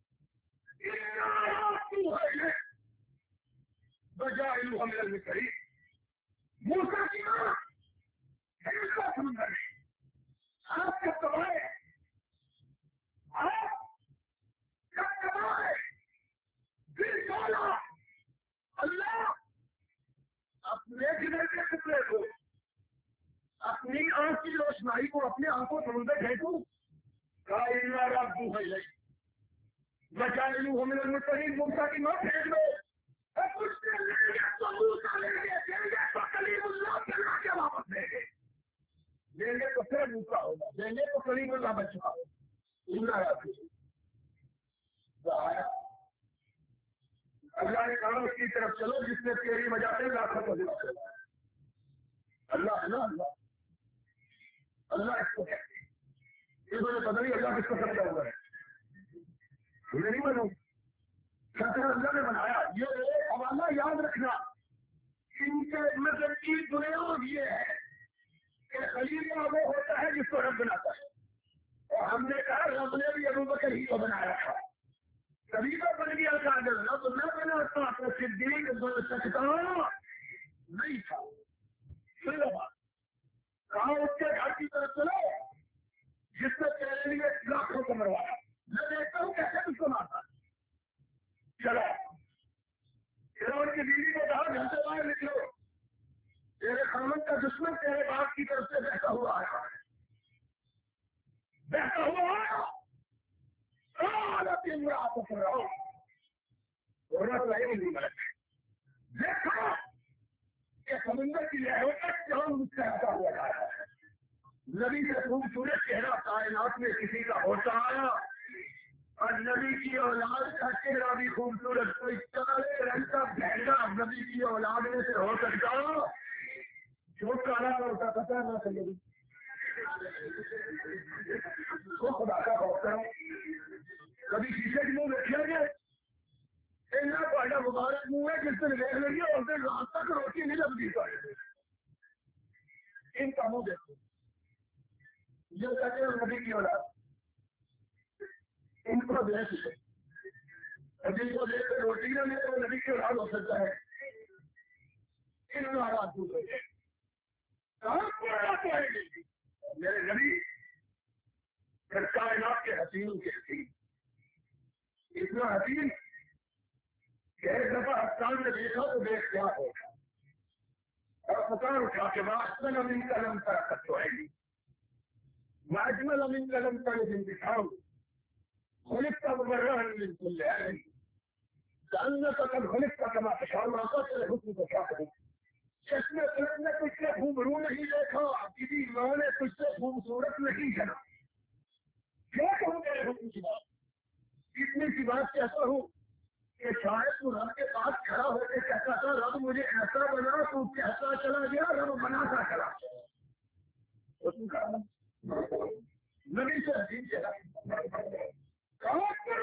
بجائے ہم لگ کری موسیٰ کی ماں کا سمندر ہے. آپ کا تباہ آپ کا تباہ دل ڈالا. اللہ اپنے جگر کے ٹکڑے کو اپنی آنکھ کی روشنائی کو اپنے آنکھوں سمندر پھینکوں. کائنہ رابطو ہے لئی بچائے لو ہمیں المتقین. موسیٰ کی ماں پھینک دو. کچھ دیر لیں گے تو موسیٰ لیں گے، دیں گے تو کلیم اللہ چلا کے واپس دیں گے. دیں گے تو پھر موسیٰ ہوگا، دیں گے تو کلیم اللہ بچا ہوگا. اللہ نے کہا اس کی طرف چلو جس نے تیری وجہ سے لاکھوں کو دلا چلا. اللہ ہے نا اللہ اللہ اس کو کہتے ہیں. اس وجہ پتہ نہیں اللہ کس کو سمجھا ہوا ہے. تمہیں نہیں بنو سچ اللہ نے بنایا. یہ حوالہ یاد رکھنا. ان کے مطلب کی دنیا یہ ہے کہ خلیفہ وہ ہوتا ہے جس کو رب بناتا ہے. اور ہم نے کہا رب نے بھی ابو بکر ہی کو بنایا تھا. خلیفہ بن گیا تھا. اگر رب نہ بناتا تو صدیق بن سکتا نہیں تھا. کہاں اس کے گھر کی طرف چلو جس نے تیرے لیے لاکھوں کو مروایا. میں دیکھتا ہوں کیسے اس کو مارتا. چلو فرعون کی بیوی کو کہا گھر سے باہر نکلو، تیرے خامن کا دشمن تیرے باپ کی طرف سے بہتا ہوا آیا ہے. بہتا ہوا آیا آپ رہو. होना तो है नहीं मलक। देखो कि समुद्र की लहरों तक चांद मुस्कुराता हुआ आ रहा है। नबी से खूबसूरत चेहरा कायनात में किसी का होता है और नबी की औलाद का चेहरा भी खूबसूरत। कोई काले रंग का भेड़ा नबी की औलाद में से हो सकता जो काला होता पता ना चले तो खुदा का बहुत करो। कभी शीशे के मुंह देखिए इतना बड़ा मुबारक मुंह है जिस दिन देख लेंगे उस दिन रात तक रोटी नहीं लगती। इनका मुंह देखो जो कहते हैं नबी की औलाद इनको देख लो जिनको देख कर रोटी ना ले तो नबी की औलाद हो सकता है। इन नाराज दूसरे कहाँ मेरे नबी फिर कायनात के हसीन के हसीन इतना हसीन कि एक दफा अस्तान में देखा तो देख क्या होगा और पुकार उठा के वास्तव अमीन कलम का तो है वाजमल अमीन कलम का लेकिन दिखाओ खुलिक का मुबर्रहन मिन का कब खुलिक का कमा पेशाब आता तेरे हुक्म को क्या करूं। चश्मे तुरंत ने तुझसे घूमरू नहीं देखा किसी माँ ने तुझसे खूबसूरत नहीं जाना। क्या कहूँ तेरे हुक्म की बात इतनी सी बात कहता हूँ कि शायद तू रब के पास खड़ा होकर कहता था रब मुझे ऐसा बना तू कहता चला गया रब बनाता चला नबी से हसीन चला कहाँ पर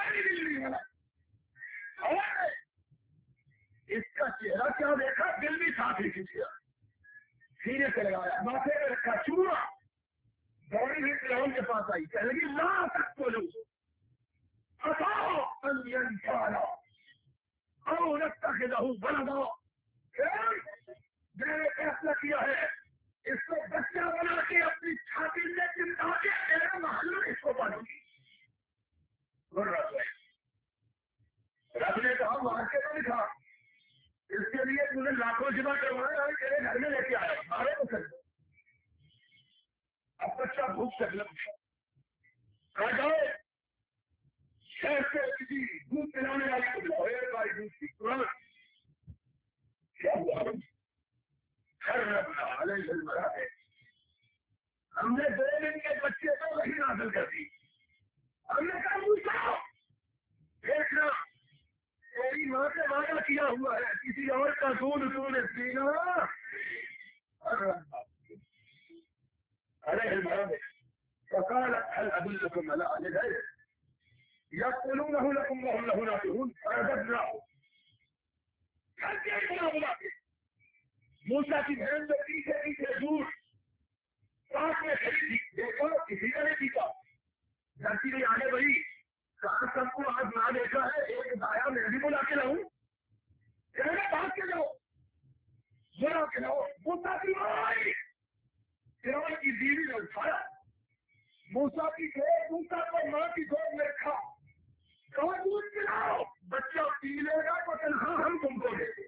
इसका चेहरा क्या देखा दिल भी साथ ही खींचा सीने से लगाया माथे में रखा चूड़ा दौड़ी हुई फिरौन के पास आई कह लगी ला तक तो लो बना दो मैंने फैसला किया है इसको बच्चा बना के अपनी छाती में चिंता के मेरा महल इसको बनूंगी। रब ने कहा मार के तो लिखा इसके लिए तूने लाखों जमा करवाया है तेरे घर में लेके आया मारे तो सर अब बच्चा भूख से लग कहा जाए शहर से किसी दूध पिलाने वाले को बुलाओ भाई दूध की तुरंत क्या हुआ हर रब मरा है हमने दो दिन के बच्चे को वही हासिल कर दी। हमने कहा पूछा देखना तेरी माँ से वादा किया हुआ है किसी और का दूध तूने पीना। अरे सकाल अबुल्लकुम अला अजय यक़ूलूनहु लकुम वहुम लहु नासिहून फरददनाहु मूसा की बहन में पीछे पीछे दूर साथ में खड़ी थी देखो किसी ने नहीं पीता धरती में आने वही कहा सबको आज ना देखा है एक दाया मैं भी बुला के लाऊं कहने बात के जाओ बुला के लाओ मूसा की माई फिरौन की बीवी ने उठाया मूसा की गोद मूसा को माँ की गोद में रखा कहा दूध पिलाओ बच्चा पी लेगा तो तनखा हम तुमको देंगे।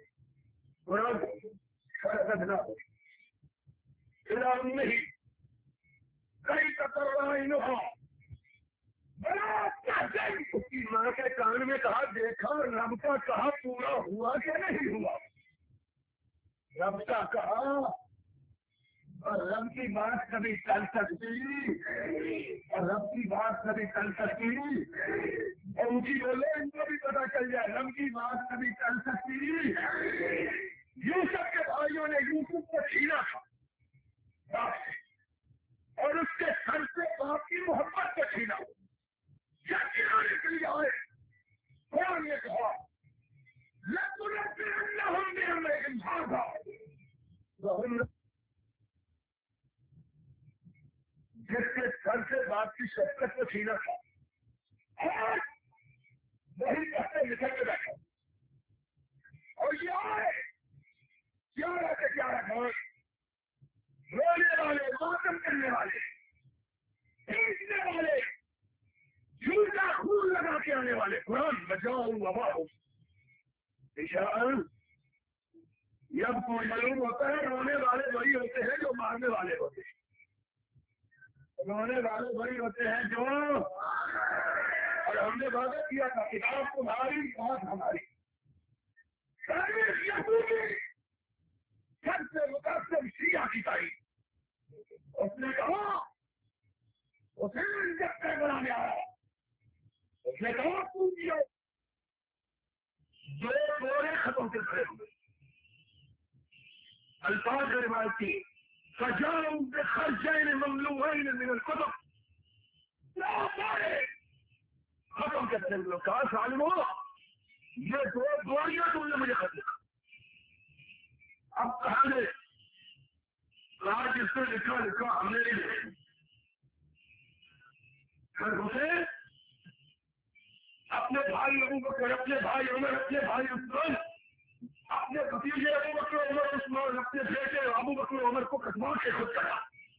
नहीं कई कतर उसकी माँ के कान में कहा देखा रब का कहा पूरा हुआ क्या नहीं हुआ। रब का कहा और रब की बात कभी चल सकती और रब की बात कभी चल सकती और ऊँची बोले इनको भी पता चल जाए रब की बात कभी चल सकती। यूसुफ के भाइयों ने यूसुफ को छीना था बाप से और उसके सर से बाप की मोहब्बत को छीना क्या छीनाने के लिए आए। कौन ने कहा जिसके सर से बाप की शक्कत को छीना था और वही कहते निकल के बैठा और ये आए ग्यारह के ग्यारह घर रोने वाले मातम करने वाले पीटने वाले झूठा खून लगा के आने वाले कुरान बचाओ वबा हो जब कोई मालूम होता है रोने वाले वही होते हैं जो मारने वाले होते हैं। रोने वाले वही होते हैं जो اور ہم نے وعدہ کیا تھا کتاب تمہاری بات ہماری. تاریخ یہودی سب سے متاثر شیعہ کی تاریخ. اس نے کہا حسین جب سے بنانے آیا اس نے کہا پوچھو دو دورے ختم کے کھڑے ہوئے. الفاظ روایتی فجاؤں بخرجین مملوئین من الکتب ختم کرتے ہیں. کہا سالمو یہ دو گوڑیاں تم نے مجھے خط لکھا. اب کہاں گئے کہا جس نے لکھا لکھا ہم نے نہیں لکھا. پھر حسین اپنے بھائی ابو بکر اپنے بھائی عمر اپنے بھائی عثمان اپنے بھتیجے ابو بکر عمر عثمان اپنے بیٹے ابو بکر عمر کو کٹوا کے خود کرا.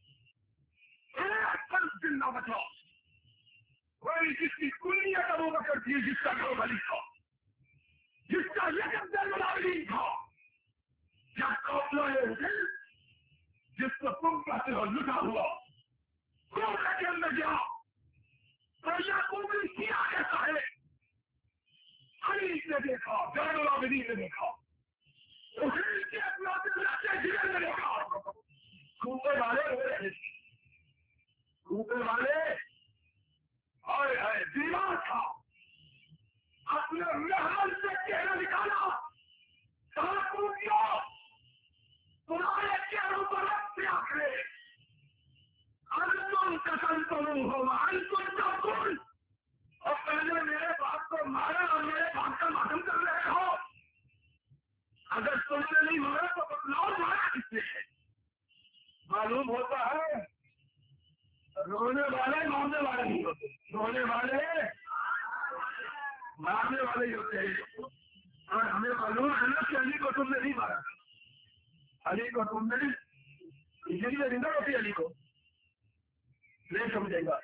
دن نہ بچاؤ کوئی جس کی کلیت ابو بکر تھی جس کا گھر بلی تھا جس کا لقب دلولی تھا جب قافلہ حسین جس کو تم کہتے ہو لٹا ہوا کوفہ کے اندر گیا تو یعقوبی کیا کیسا ہے. علی نے دیکھا زین العابدین نے دیکھا حسین کے اپنا کے جگر نے دیکھا. کوفے والے ہو رہے تھے کوفے والے آئے آئے دیوار تھا اپنے محل سے چہرہ نکالا کہا پوچھو تمہارے چہروں پر رب سے آخرے انتم قتلتموہ وانتم تقتلون اور پہلے میرے باپ کو مارا اور میرے باپ کا ماتم کر رہے ہو. اگر تم نے نہیں مارا تو بتلاؤ مارا کس نے. معلوم ہوتا ہے رونے والے مارنے والے نہیں ہوتے رونے والے مارنے والے ہی ہوتے ہیں. اور ہمیں معلوم ہے نا کہ علی کو تم نے نہیں مارا. علی کو تم نے اسی لیے زندہ ہوتی علی کو نہیں سمجھے گا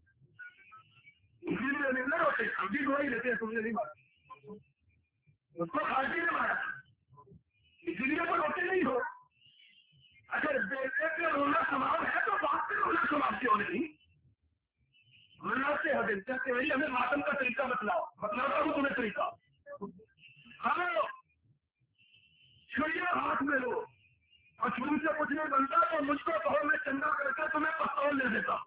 اسی لیے زندہ ہوتے ہم بھی گواہی لیتے ہیں تم نے نہیں مارا. اس کو خارجی نے مارا اسی لیے تو روتے نہیں ہو. اگر بیٹے پہ رونا سواب ہے تو باپ پہ رونا سواب کیوں نہیں. مناتے ہو دن چاہتے وہی ہمیں ماتم کا طریقہ بتلاؤ بتلاتا ہوں تمہیں طریقہ. ہاں چھڑیاں ہاتھ میں لو اور چھری سے کچھ نہیں بنتا تو مجھ کو کہو میں چندہ کر کے تمہیں پستول لے دیتا.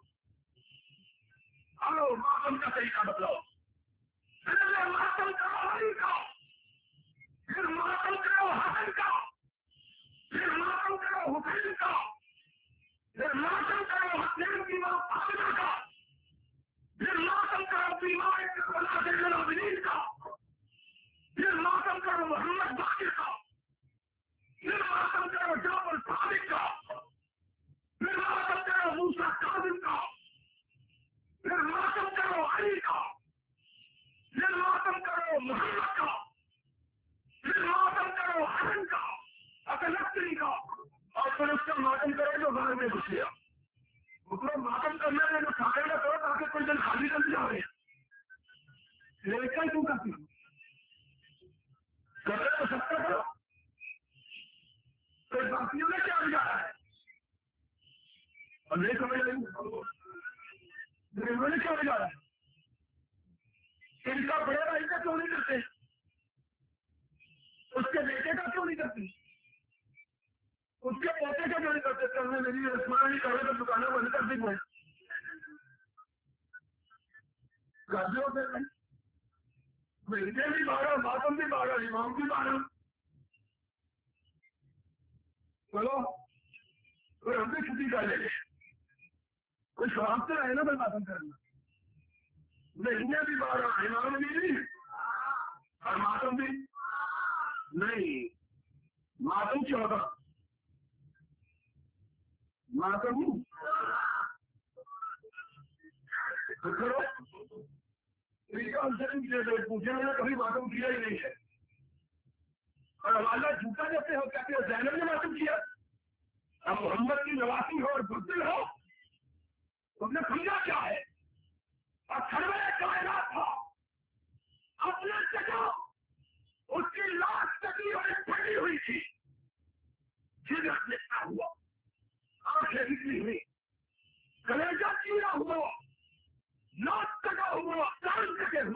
آؤ ماتم کا طریقہ بتلاؤ. پھر ماتم کرو علی کا پھر ماتم کرو حسن کا پھر ماتم کرو حسین کا پھر ماتم کرو حسین کی ماں فاطمہ کا پھر ماتم کرو بیمار کربلا زین العابدین کا پھر ماتم کرو محمد باقر کا پھر ماتم کرو جعفر صادق کا پھر ماتم کرو موسیٰ کاظم کا پھر ماتم کرو علی کا پھر ماتم کرو محمد کا پھر ماتم کرو حسن کا اکلکتری کا اور پھر اس کا ماتم کرو جو گھر میں گھس گیا. اس کو ماتم کرنے میں جو کھانے میں کرو تاکہ کوئی دن خالی کر دیا ہے. لیکن کیوں کرتی ہوں کرے تو سب کا کرو. تو باقیوں نے کیا بگاڑا ہے اور نہیں سمجھ رہی انہوں نے کیا بگاڑا ہے. ان کا بڑے بھائی کا کیوں نہیں کرتے اس کے بیٹے کا کیوں نہیں کرتی اس کے پوتے کا کیوں نہیں کرتے. کرنے میری رسمان نہیں کرے تو دکانیں بند کر دی میں گاجیوں سے بیٹے بھی مارا ماتم بھی مارا امام بھی مارا. چلو کوئی ہم بھی چھٹی کر لیں گے کوئی شراب سے رہے نا بھائی ماتم کرنا. نہیں بھی مارا امام بھی اور ماتم بھی نہیں. ماتم کیا ہوگا ماتم کرو پوچھے میں نے کبھی ماتم کیا ہی نہیں ہے. اور حوالہ جھوٹا جیسے ہو کہتے ہو زینب نے ماتم کیا. اب محمد کی نواسی ہو اور بزدل ہو تم نے سمجھا کیا ہے. اور سروے کائنات تھا اپنے جگہ اس کی لاش کٹی ہوئی پھٹی ہوئی تھی جگر نکلا ہوا آنکھیں نکلی ہوئی کلیجہ چیرا ہوا ناک کٹا ہوا کان کٹے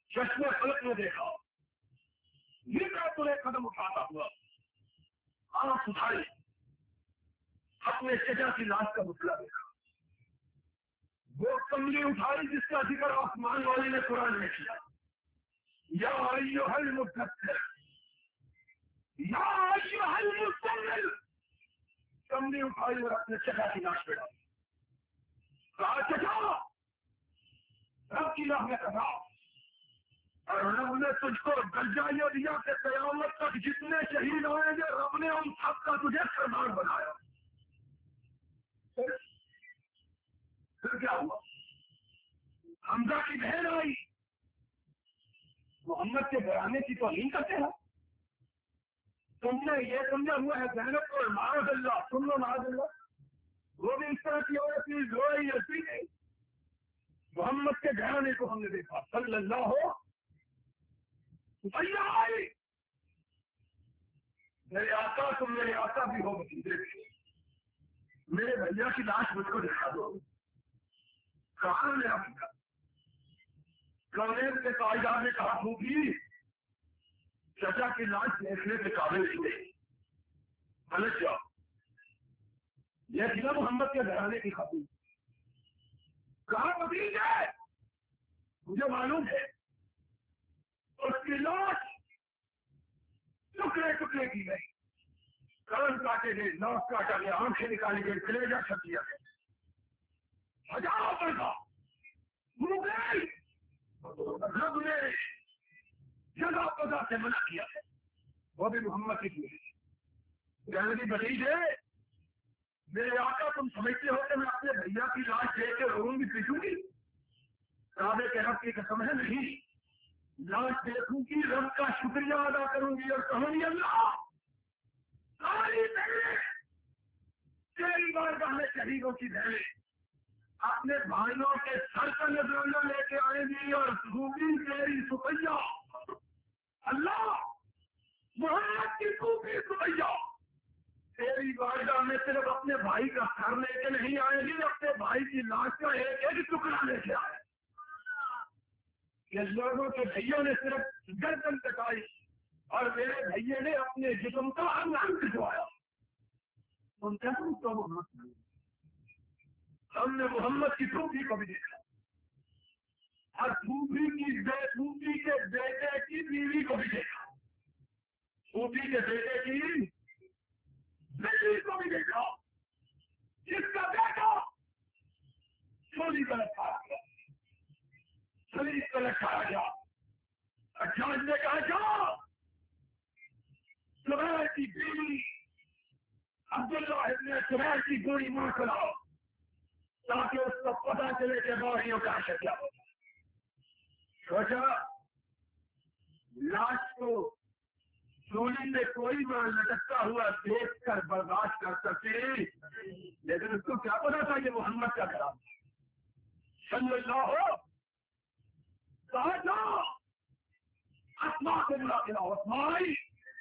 चश्मे फलक में देखा, गिरता तुरे कदम उठाता हुआ आंख उठाई, अपने चचा की लाश का मुसला देखा, वो कमली उठाई जिसका जिक्र आसमान वाले ने कुरान में किया, या अय्युहल मुद्दस्सिर, या अय्युहल मुज़्ज़म्मिल, कमली उठाई और अपने चचा की लाश पे डाली, कहा चचा रब की राह में कहा, और रब ने तुझको दर्जा ये दिया कि क़यामत तक जितने शहीद आएंगे रब ने उन सबका तुझे सरदार बनाया। फिर फिर क्या हुआ? हमजा की बहन आई, मोहम्मद के घराने की तो नहीं करते हैं, तुमने ये समझा हुआ है ज़ैनब और माअज़ल्लाह, तुम लो माअज़ल्लाह, वो भी इस तरह की औरत थी, रोई हंसी नहीं। मोहम्मद के घराने को हमने देखा, सल्लल्लाहु अलैहि, मेरे आका तुम मेरे आका भी हो भतीजे भी, मेरे भैया की लाश मुझको दिखा दो। कहाँ है आपका? कौनेर के कायदार ने कहा होगी चचा की लाश देखने के काबिल नहीं गई, गलत जाओ। यह थी ना मोहम्मद के घराने की खबीर। कहा भतीजे मुझे मालूम है उसकी लाश टुकड़े टुकड़े की गई, कान काटे गए, नाक काटा गया, आंखें निकाली गई, कलेजा छप दिया गया, हजारों पैसा मुंह गई। रब ने जगह पता से मना किया है, वो भी मोहम्मद की चीज। कहने की भतीजे मेरे आका तुम समझते हो कि मैं अपने भैया की लाश देख के रोऊंगी पीछूंगी? काबे के रब की कसम है नहीं, लाश देखूंगी, रब का शुक्रिया अदा करूंगी और कहूंगी अल्लाह सारी बहनें तेरी बारगाह में शहीदों की बहनें अपने भाइयों के सर का नजराना लेके आएंगी और खूबी तेरी सुपैया, अल्लाह मोहम्मद की खूबी सुपैया तेरी बारगाह में सिर्फ अपने भाई का सर लेके नहीं आएगी, अपने भाई की लाश का एक एक टुकड़ा लेके आए। ये लोगों के भैया ने सिर्फ गर्दन कटाई और मेरे भैया ने अपने जिस्म का अंग अंग भिजवाया। उनका तो मोहम्मद, हमने मोहम्मद की फूफी को भी देखा और फूफी की फूफी के बेटे की बीवी को भी देखा, फूफी के बेटे की बेटी को भी देखा, जिसका बेटा चोरी का रखा गया, शरीर का रखा गया। जज ने कहा जाओ सुबह की बीवी अब्दुल्लाह इब्न सुबह की गोली मार कराओ ताकि उसको पता चले कि बारियों का आशा क्या होगा। सोचा लाश को चोली में कोई मार लटकता हुआ देख कर बर्दाश्त कर सकती, लेकिन उसको क्या पता था कि मोहम्मद का कलाम सल्लल्लाहु कहा जाओ अस्मा से बुला के लाओ, अस्माई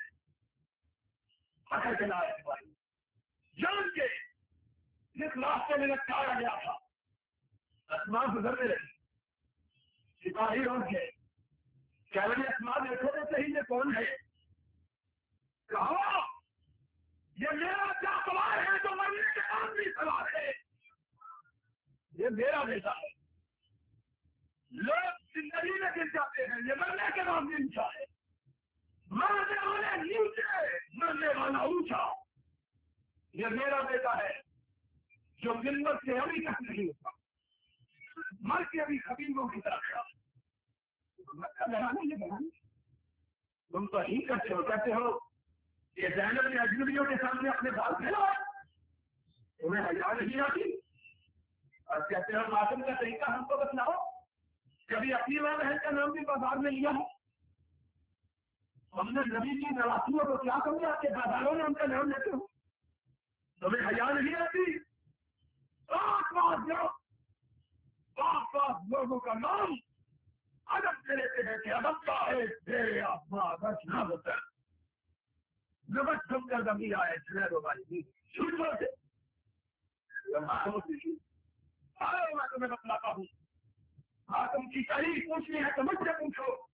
पकड़ के लाए भाई, जान के जिस रास्ते में लटकाया गया था। अस्मा गुजरने लगी, सिपाही रोक गए, क्या मैंने अस्मा देखो तो सही ये कौन है? कहा ये मेरा क्या सवाल है जो मरने के बाद भी सवाल है, ये मेरा बेटा है। लोग जिंदगी में गिर जाते हैं, ये मरने के बाद भी ऊंचा है, मरने वाले नीचे मरने वाला ऊंचा। ये मेरा बेटा है जो मिल्लत से अभी तक नहीं होता, मर के अभी खबीरों की तरह खड़ा। घराने ये घराने तुम तो ही करते हो, कहते हो ये ज़ैनब ने अजनबियों के सामने अपने बाल फैलाए, तुम्हें हया नहीं आती, और कहते हो मातम का तरीका हमको बतलाओ, कभी अपनी मां बहन का नाम भी बाजार में लिया है? हमने नबी की नवासियों को क्या समझा कि बाजारों में उनका नाम लेते हो? तुम्हें हया नहीं आती? पाँच पाँच जाओ, पाँच पाँच लोगों का नाम अदब से लेते बैठे, अदब का है तेरे आत्मा बस ना होता नमक समझकर दमी आए छो भाई छूटो से मैं तुम्हें बतलाता हूँ। हाँ तुमकी तारीफ पूछनी है तो मुझसे पूछो,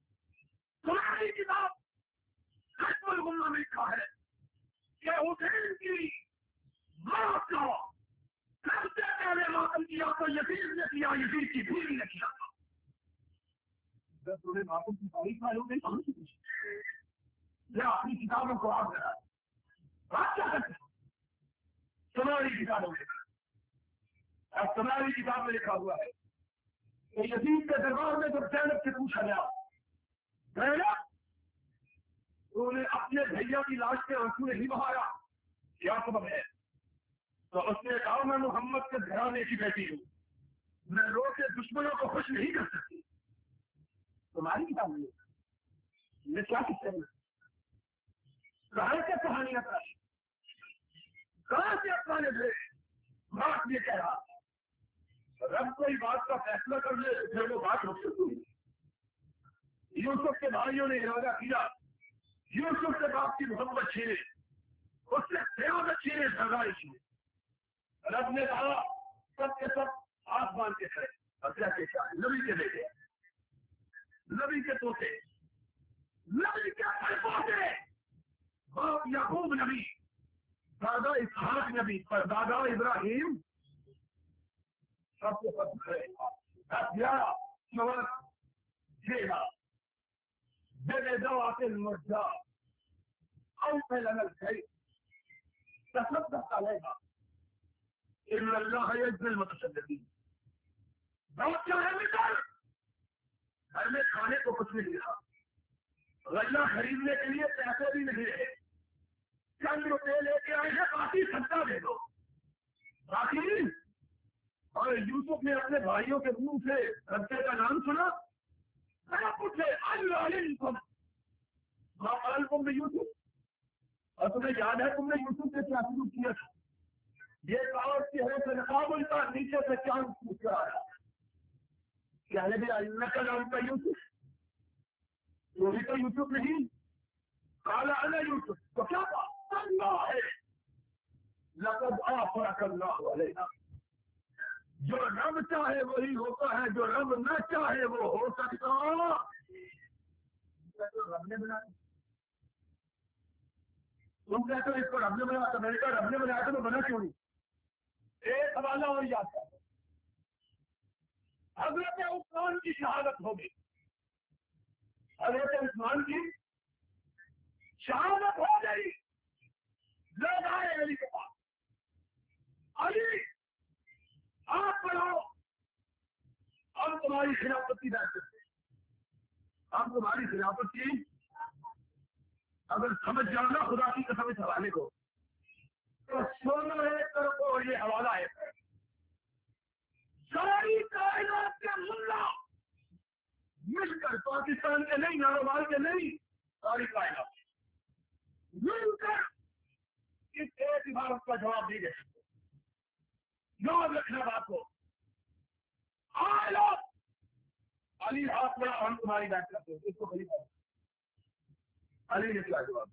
یزید کی بھولی نے کیا تھا. جب تمہیں معقول کی تاریخ معلوم نہیں کون سی پوچھی یا اپنی کتابوں کو آپ کرا بات کیا کرتے تمہاری کتابوں میں اب تمہاری کتاب میں لکھا ہوا ہے کہ یزید کے دربار میں جب زینب سے پوچھا گیا زینب انہوں نے اپنے بھیا کی لاش کے آنسو نہیں بہایا کیا سبب ہے؟ تو اس نے کہا میں محمد کے گھرانے کی بیٹی ہوں, میں رو کے دشمنوں کو خوش نہیں کر سکتی. تمہاری کتاب میں یہ کیا کہتے ہیں کہاں سے کہانیاں تھا کہاں سے اپنے تھے بات یہ کہہ رہا رب کوئی بات کا فیصلہ کر لے پھر وہ بات رک سکتی ہے. یوسف کے بھائیوں نے ارادہ کیا یوسف سے باپ کی محبت چھینے اس سے قیادت چھینے سرداری چھینے. رب نے کہا سب کے سب آسمان کے کھڑے اور کیا کہتا ہے نبی کے بیٹے نبی کے پوتے نبی کے پوتے باپ یعقوب نبی دادا اسحاق نبی پر دادا ابراہیم سب کے سب کھڑے گیارہ چودہ چھ جگہ دو آتے مرجا او پہلے گئی تصب کرتا لے گا ان اللہ یجزی المتصدقین. بہت کیا ہے مثال گھر میں کھانے کو کچھ نہیں رہا غلہ خریدنے کے لیے پیسے بھی نہیں رہے چند روپے لے کے آئے ہیں باقی سستا دے دو باقی. اور یوسف نے اپنے بھائیوں کے منہ سے خرچے کا نام سنا پوچھے تم نے یوسف اور تمہیں یاد ہے تم نے یوسف سے کیا شروع کیا تھا یہ کہا چہرے سے نقاب کا نیچے سے چاند پوچھ کر آیا کہنے بھی اللہ کا نام کا یوسف وہ بھی تو یوسف نہیں کالا انا یوسف تو کیا کہا اللہ ہے لقد آفرک اللہ علینا. جو رب چاہے وہی ہوتا ہے جو رب نہ چاہے وہ ہو سکتا رب نے بنایا تم کہتے ہو اس کو رب نے بنایا تھا میں نے کہا رب نے بنایا تھا تو بنا کیوں نہیں. ایک حوالہ اور یاد کرو حضرت عثمان کی شہادت ہوگی حضرت عثمان کی شہادت ہو گئی لوگ آئے علی کے پاس علی آپ پڑھو ہم تمہاری خلافت کی بات کرتے ہم تمہاری خلافت کی اگر سمجھ جانا خدا کی قسم اس حوالے کو تو سونا ہے کر کو یہ حوالہ ہے ساری کائنات کے ملا مل کر پاکستان کے نہیں ناروبال کے نہیں ساری کائنات مل کر اس ایک عبارت کا جواب دی گئی یاد رکھنا بات کو آئے لوگ علی ہاتھ بڑا ہم تمہاری بات کرتے ہیں اس کو خرید علی نے کیا جواب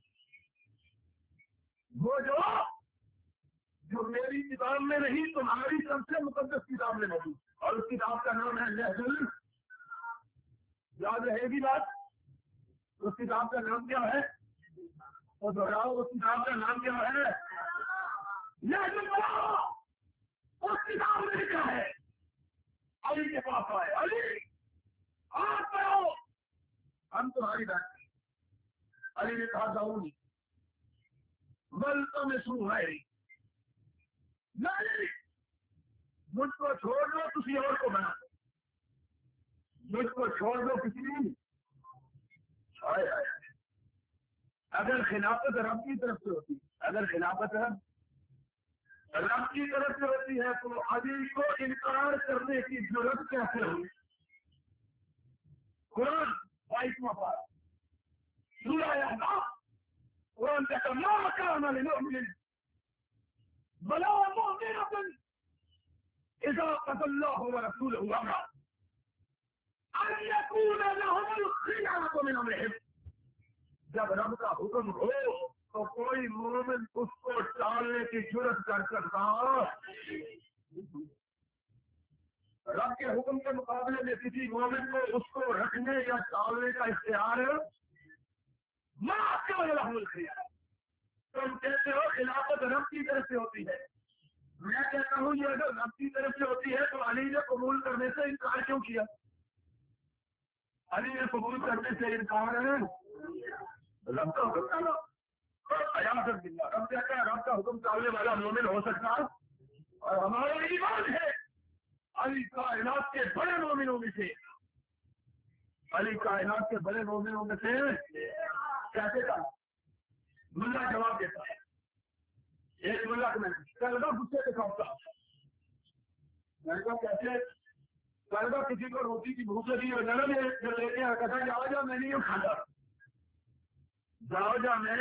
وہ جواب جو میری کتاب میں نہیں تمہاری سب سے مقدس کتاب میں موجود اور اس کتاب کا نام ہے نہج. یاد رہے گی بات اس کتاب کا نام کیا ہے اور دوہراؤ اس کتاب کا نام کیا ہے نہج. اس کتاب میں لکھا ہے علی کے پاس آئے علی آپ پڑھو ہم تمہاری بات کریں. علی نے کہا جاؤں بل تو میں سو ہے نہیں مجھ کو چھوڑ دو کسی اور کو بنا دو مجھ کو چھوڑ دو کسی آئے آئے اگر خلافت رب کی طرف سے ہوتی اگر خلافت رب کی طرف سے ہوتی ہے تو علی کو انکار کرنے کی ضرورت کیسے ہوئی. قرآن بائیسواں پارہ سورہ احزاب قرآن کہتا ہے ما کان للمؤمن ولا مؤمنة اذا قضى الله ورسوله امرا ان يكون لهم الخيرة من امرهم. جب رب کا حکم ہو تو کوئی مومن اس کو ٹالنے کی جرت کر سکتا رب کے حکم کے مقابلے میں کسی مومن کو اس کو رکھنے یا ٹالنے کا اختیار ماں کے وجہ الخیار. تم کہتے ہو خلافت رب کی طرف سے ہوتی ہے میں کہتا ہوں یہ اگر رب کی طرف سے ہوتی ہے تو علی نے قبول کرنے سے انکار کیوں کیا؟ علی نے قبول کرنے سے انکار ہے رب کا حکم ڈالو رب کہتا ہے رب کا حکم ڈالنے والا مومن ہو سکتا اور ہمارا ایمان ہے علی کائنات کے بڑے مومنوں میں سے علی کائنات کے بڑے مومنوں میں سے کیسے تھا؟ ملا جواب دیتا ہے ایک ملا میں کلبہ غصے کے خوف تھا لڑکا کیسے کلبہ کسی کو روٹی کی بھوک لگی اور نرم ہے جب لے کے کہتا جاؤ جا میں نہیں کھاتا جاؤ جا میں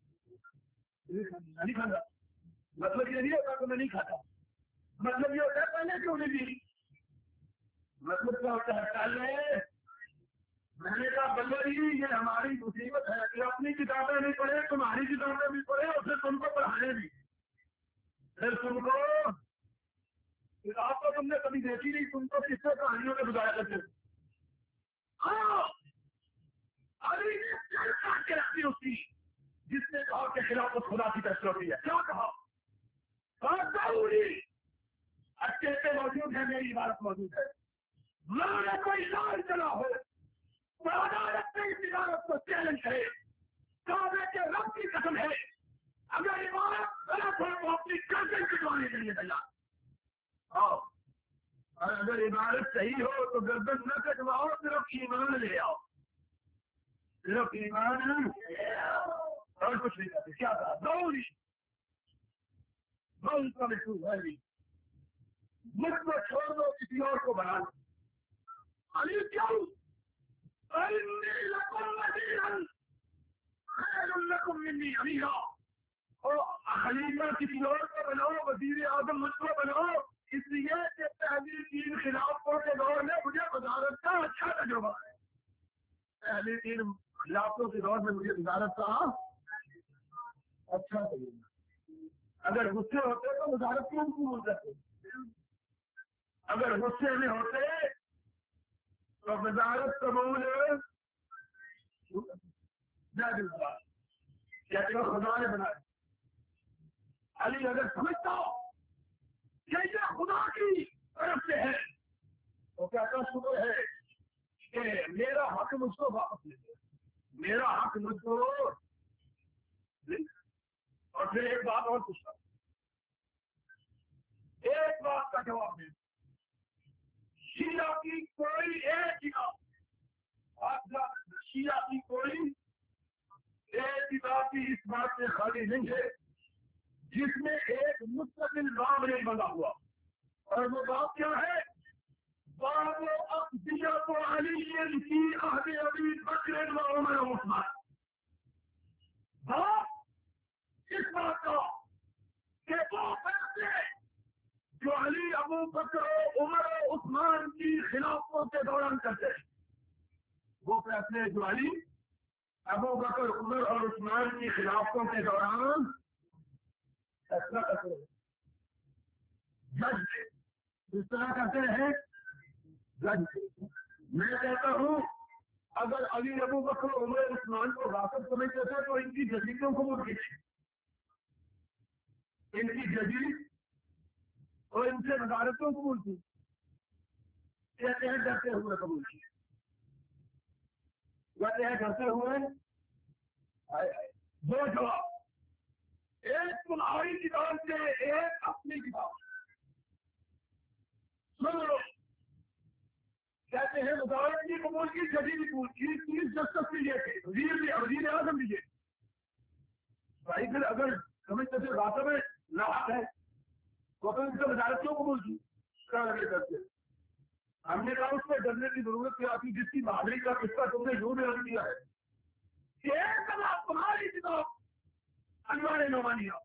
نہیں کھاتا مطلب یہ نہیں ہوتا کہ میں نہیں کھاتا مطلب یہ ہوتا ہے پہلے کیوں نہیں دی مطلب کیا ہوتا ہے پہلے میں نے کہا بلے جی یہ ہماری مصیبت ہے کہ اپنی کتابیں نہیں پڑھے تمہاری کتابیں بھی پڑھے اور پھر تم کو پڑھانے بھی پھر تم کو کتاب تو تم نے کبھی دیکھی نہیں تم کو کس سے کہانیوں میں بتایا کرتے علی نے چل کاٹ کے رکھی اس کی جس نے کہا کہ خلاف خدا کی طرف ہوتی ہے کیا کہا اچھے سے موجود ہے میری عبارت موجود ہے میں کوئی لال چلا ہو عدالت میں اس عبارت کو چیلنج کرے کعبے کے رب کی قسم ہے اگر عبارت غلط ہو تو اپنی گردن کٹوانے کے لیے تیار اور اگر عبارت صحیح ہو تو گردن نہ کٹواؤ صرف ایمان لے آؤ صرف ایمان اور کچھ نہیں کرتے کیا کہا دوری بہت کا محسوس ہے بھی مجھ کو چھوڑ دو کسی اور کو بنا دو علی کیوں خلیفہ کسی اور کو بناؤ وزیر اعظم مجھ کو بناؤ اس لیے کہ پہلی تین خلافتوں کے دور میں مجھے وزارت کا اچھا تجربہ ہے پہلی تین خلافتوں کے دور میں مجھے وزارت کا اچھا تجربہ اگر غصے ہوتے تو وزارت کیوں قبول کرتے اگر غصے میں ہوتے تو وزارت قبول کہتے ہو خدا نے بنایا علی اگر سمجھتا ہو کہ یہ خدا کی طرف سے ہے تو کہتا شکر ہے کہ میرا حق مجھ کو واپس لے دے میرا حق مجھ کو اور پھر ایک بات اور پوچھتا ایک بات کا جواب دے شیعہ کی کوئی ایک کتاب شیعہ کی کوئی ایک کتاب کی اس بات سے خالی نہیں ہے جس میں ایک مستقل باب نہیں بنا ہوا اور وہ باب کیا ہے باب اقدیت علی کی عہد ابی بکر و عمر و عثمان باب اس بات کا کہ وہ فیصلے جو علی ابو بکر و عمر و عثمان کی خلافتوں کے دوران کرتے ہیں وہ فیصلے جو علی ابو بکر عمر اور عثمان کی خلافتوں کے دوران فیصلہ کرتے ہیں جج اس طرح کرتے ہیں جج میں کہتا ہوں اگر علی ابو بکر عمر عثمان کو راکب سمجھتے تھے تو ان کی ججی کیوں قبول کی ان کی ججی اور ان سے وزارتوں قبول کی کہتے ہیں ڈرتے ہوئے قبول کی کہتے ہیں ڈرتے ہوئے دو جواب ایک تمہاری کتاب سے ایک اپنی کتاب سن لو کہتے ہیں وزارت کی قبول کی ججی بھی قبول کی چیف جسٹس بھی یہ تھے وزیر بھی وزیر اعظم بھی یہ بھائی پھر اگر سمجھتے تھے راتوں میں نہ ہے تو پھر ان سے وزارت کیوں قبول کی کرتے ہم نے کہا اس میں ڈرنے کی ضرورت کیا تھی جس کی بہادری کا قصہ تم نے یوں بیان کیا ہے تمہاری کتاب انوار نعمانیہ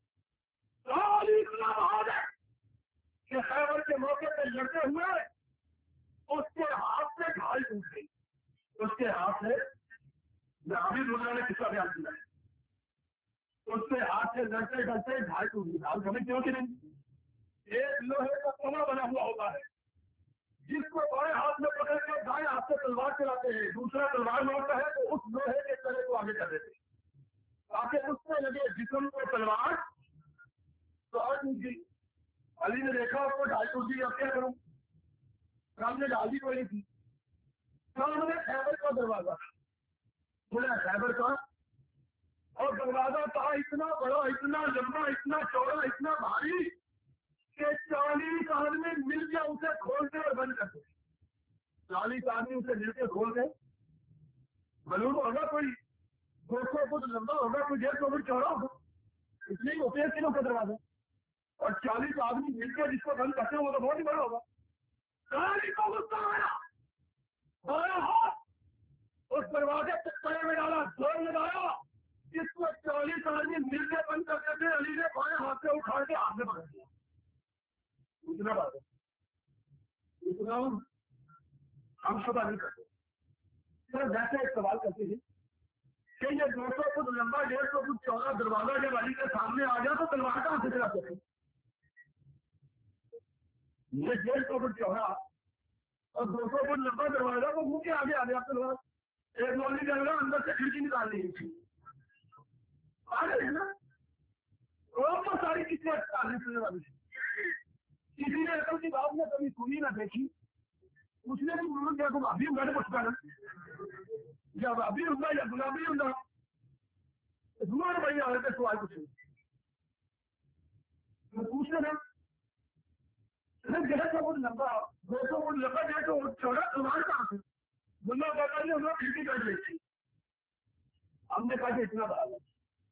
کہ خیبر کے موقع پہ لڑتے ہوئے اس کے ہاتھ سے ڈھال ٹوٹ گئی اس کے ہاتھ سے عابد اللہ نے قصہ بیان کیا ہے اس کے ہاتھ سے لڑتے ڈرتے ڈھال ٹوٹ گئی ڈھال سمجھتے ہو کہ نہیں ایک لوہے کا توا بنا ہوا ہوتا ہے جس کو بائیں ہاتھ میں پکڑ کے دائیں ہاتھ سے تلوار چلاتے ہیں دوسرا تلوار مارتا ہے تو اس لوہے کے تلے کو آگے کر دیتے تاکہ اس سے لگے جسم کو تلوار تو اور ٹوٹ گئی अली ने देखा उसको ढाई टूटी, अब क्या करूं, सामने डाल दी कोई थी, सामने खैबर का दरवाजा बोला खैबर का, और दरवाजा था इतना बड़ा, इतना लंबा, इतना चौड़ा, इतना भारी कि चालीस आदमी मिल गया उसे खोलते और बंद करते। चालीस आदमी उसे मिलकर खोल गए। बलून होगा कोई दो सौ फुट लंबा होगा, कोई डेढ़ सौ फुट चौड़ा होगा, इसलिए होते हैं किलो का दरवाजा, और चालीस आदमी मिलकर जिसको बंद करते हैं वो तो बहुत ही बड़ा होगा। अली को गुस्सा आया, बाया हाथ उस दरवाजे के तले में डाला, जोर लगाया, जिसको चालीस आदमी मिलकर बंद करते थे, अली ने बाएं हाथ से उठा के हाथ में पकड़ दिया। इतना बात है, इतना हम पता नहीं करते। सर वैसे एक सवाल करते हैं कि ये दो सौ फुट लंबा, डेढ़ सौ फुट चौड़ा दरवाजा जब अली के सामने आ गया तो तलवार कहां से चला सके? ये डेढ़ सौ फुट चौड़ा और दो सौ फुट लंबा दरवाजा को मुंह के आगे आ गया तलवार। एक मौलवी चल रहा, अंदर से खिड़की निकाल ली थी, आ गए ना, वो सारी कितने सुनने वाली थी। किसी ने अकल की बात में कभी सुनी ना देखी, उसने भी बोल दिया तुम अभी उंगा पूछता ना, जब अभी उंगा या गुलाबी उंगा तुम्हारे भाई आ रहे थे सवाल पूछे पूछते ना, डेढ़ सौ फुट लंबा, दो सौ फुट लंबा, डेढ़ सौ फुट चौड़ा तुम्हारे कहां से? बुल्ला बाबा ने उन्होंने खिड़की कर ली थी। हमने कहा कि इतना बहाल है,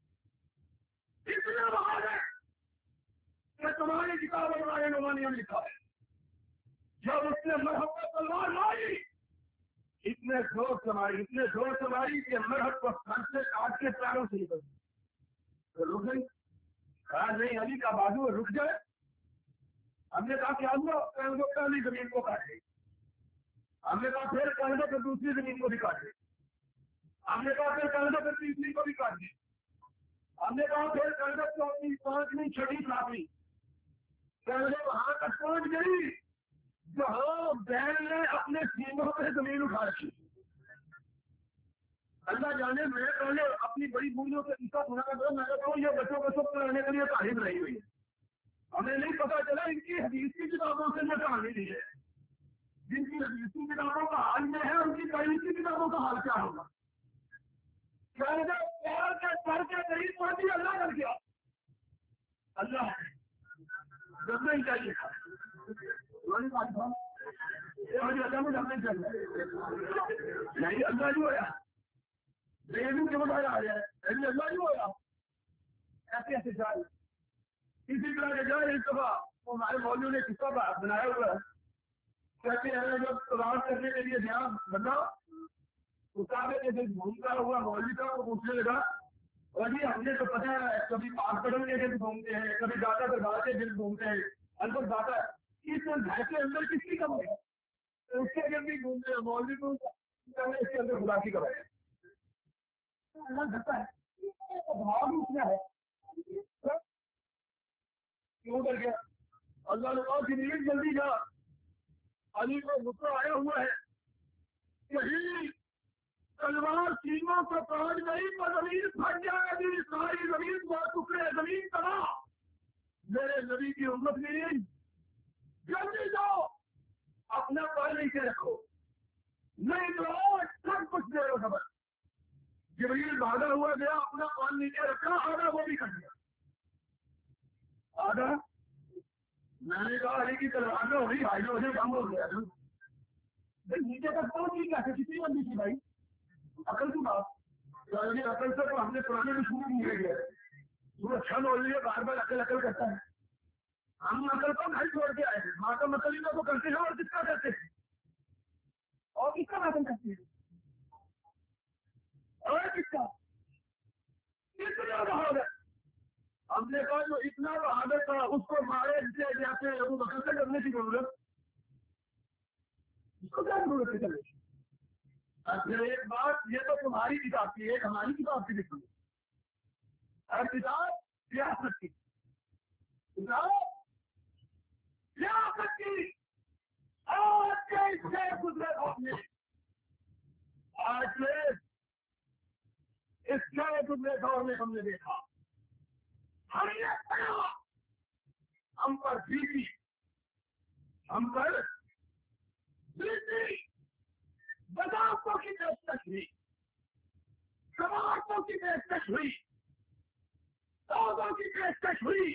इतना बहाल है कि तुम्हारी किताब हमारे नुमानियों में लिखा है, जब उसने मरहब पर तलवार लाई, इतने जोर से मारी, इतने जोर से मारी कि मरहब को सर से काट के पैरों से निकल तो रुक गई। कहा नहीं अली का बाजू रुक जाए। हमने कहा क्या हुआ? पहली जमीन को काट गई। हमने कहा फिर कहने पर दूसरी जमीन को भी काट गई। हमने कहा फिर कहने पर तीसरी को भी काट दी। हमने कहा फिर कहने चौथी, पांचवीं, छठी, सातवीं, कहने वहां तक पहुंच गई जहां बैल ने अपने सींगों पे जमीन उठा रखी। अल्लाह जाने, मैं पहले अपनी बड़ी बूंदियों से इसका सुना करता, मैं कहता हूँ ये बच्चों को सब कराने के लिए तारीफ बनाई हुई है। हमें नहीं पता चला इनकी हदीस की किताबों से मैं कहानी दी है। जिनकी हदीस की किताबों का हाल में है, उनकी तारीफ की किताबों का हाल क्या होगा? प्यार के सर के करीब पहुंची, अल्लाह कर गया। अल्लाह जब नहीं चाहिए था अल्लाह में जमने चाहिए नहीं, अल्लाह नहीं होया, लेकिन के बताया आ जाए लेकिन अल्लाह नहीं होया। ऐसे ऐसे जाए इसी तरह के जाए। इस दफा हमारे मौलवी ने किस्सा बनाया हुआ है, कहते हैं जब तलाश करने के लिए ध्यान बना उतारे के दिन घूमता हुआ मौलवी का वो पूछने लगा, और जी हमने तो पता है कभी पाक पटल के दिन घूमते हैं, कभी दाता दरबार के दिन घूमते हैं, अलबत दाता इस घर के अंदर किसकी कम है? तो उसके अंदर भी घूमते हैं। मौलवी को इसके अंदर खुदा की कम है। अल्लाह करता है भाव भी उसमें है, क्यों कर गया? अल्लाह ने कहा कि जल्दी जा, अली को गुस्सा आया हुआ है, यही तलवार सीनों को काट गई पर जमीन फट जाएगी, सारी जमीन बहुत टुकड़े, जमीन तबाह। मेरे नबी की उम्मत नहीं, जल्दी जाओ अपना पैर नीचे रखो, नहीं तो सब कुछ दे लो खबर। जमीन भागा हुआ गया, अपना पैर नीचे रखा, आधा वो भी कट गया। आधा मैंने कहा अली की तलवार में होगी हाइड्रोजन कम हो गया। नीचे तक पहुंची कैसे? कितनी लंबी थी भाई? अकल की बात, अकल से तो हमने पुराने में शुरू नहीं गया। वो अच्छा बोल रही बार बार अकल अकल करता है। हम अकल को घर छोड़ के आए हैं, मातम अकली को करते हैं और किसका करते हैं और किसका मातम करते हैं और किसका इतना बहादुर। हमने कहा जो इतना बहादुर था उसको मारे जाते हैं, वो अकल से करने की जरूरत, उसको क्या जरूरत है करने की? अच्छा एक बात, ये तो तुम्हारी किताब की, एक हमारी किताब की लिखी हर किताब सियासत की किताब सियासत की। आज के इससे गुजरे आपने, आज के इससे गुजरे दौर में हमने देखा हमने ہم پر بیتی ہم پر بیتی بغاوتوں کی پیشکش ہوئی، سماعتوں کی پیشکش ہوئی، توبوں کی پیشکش ہوئی،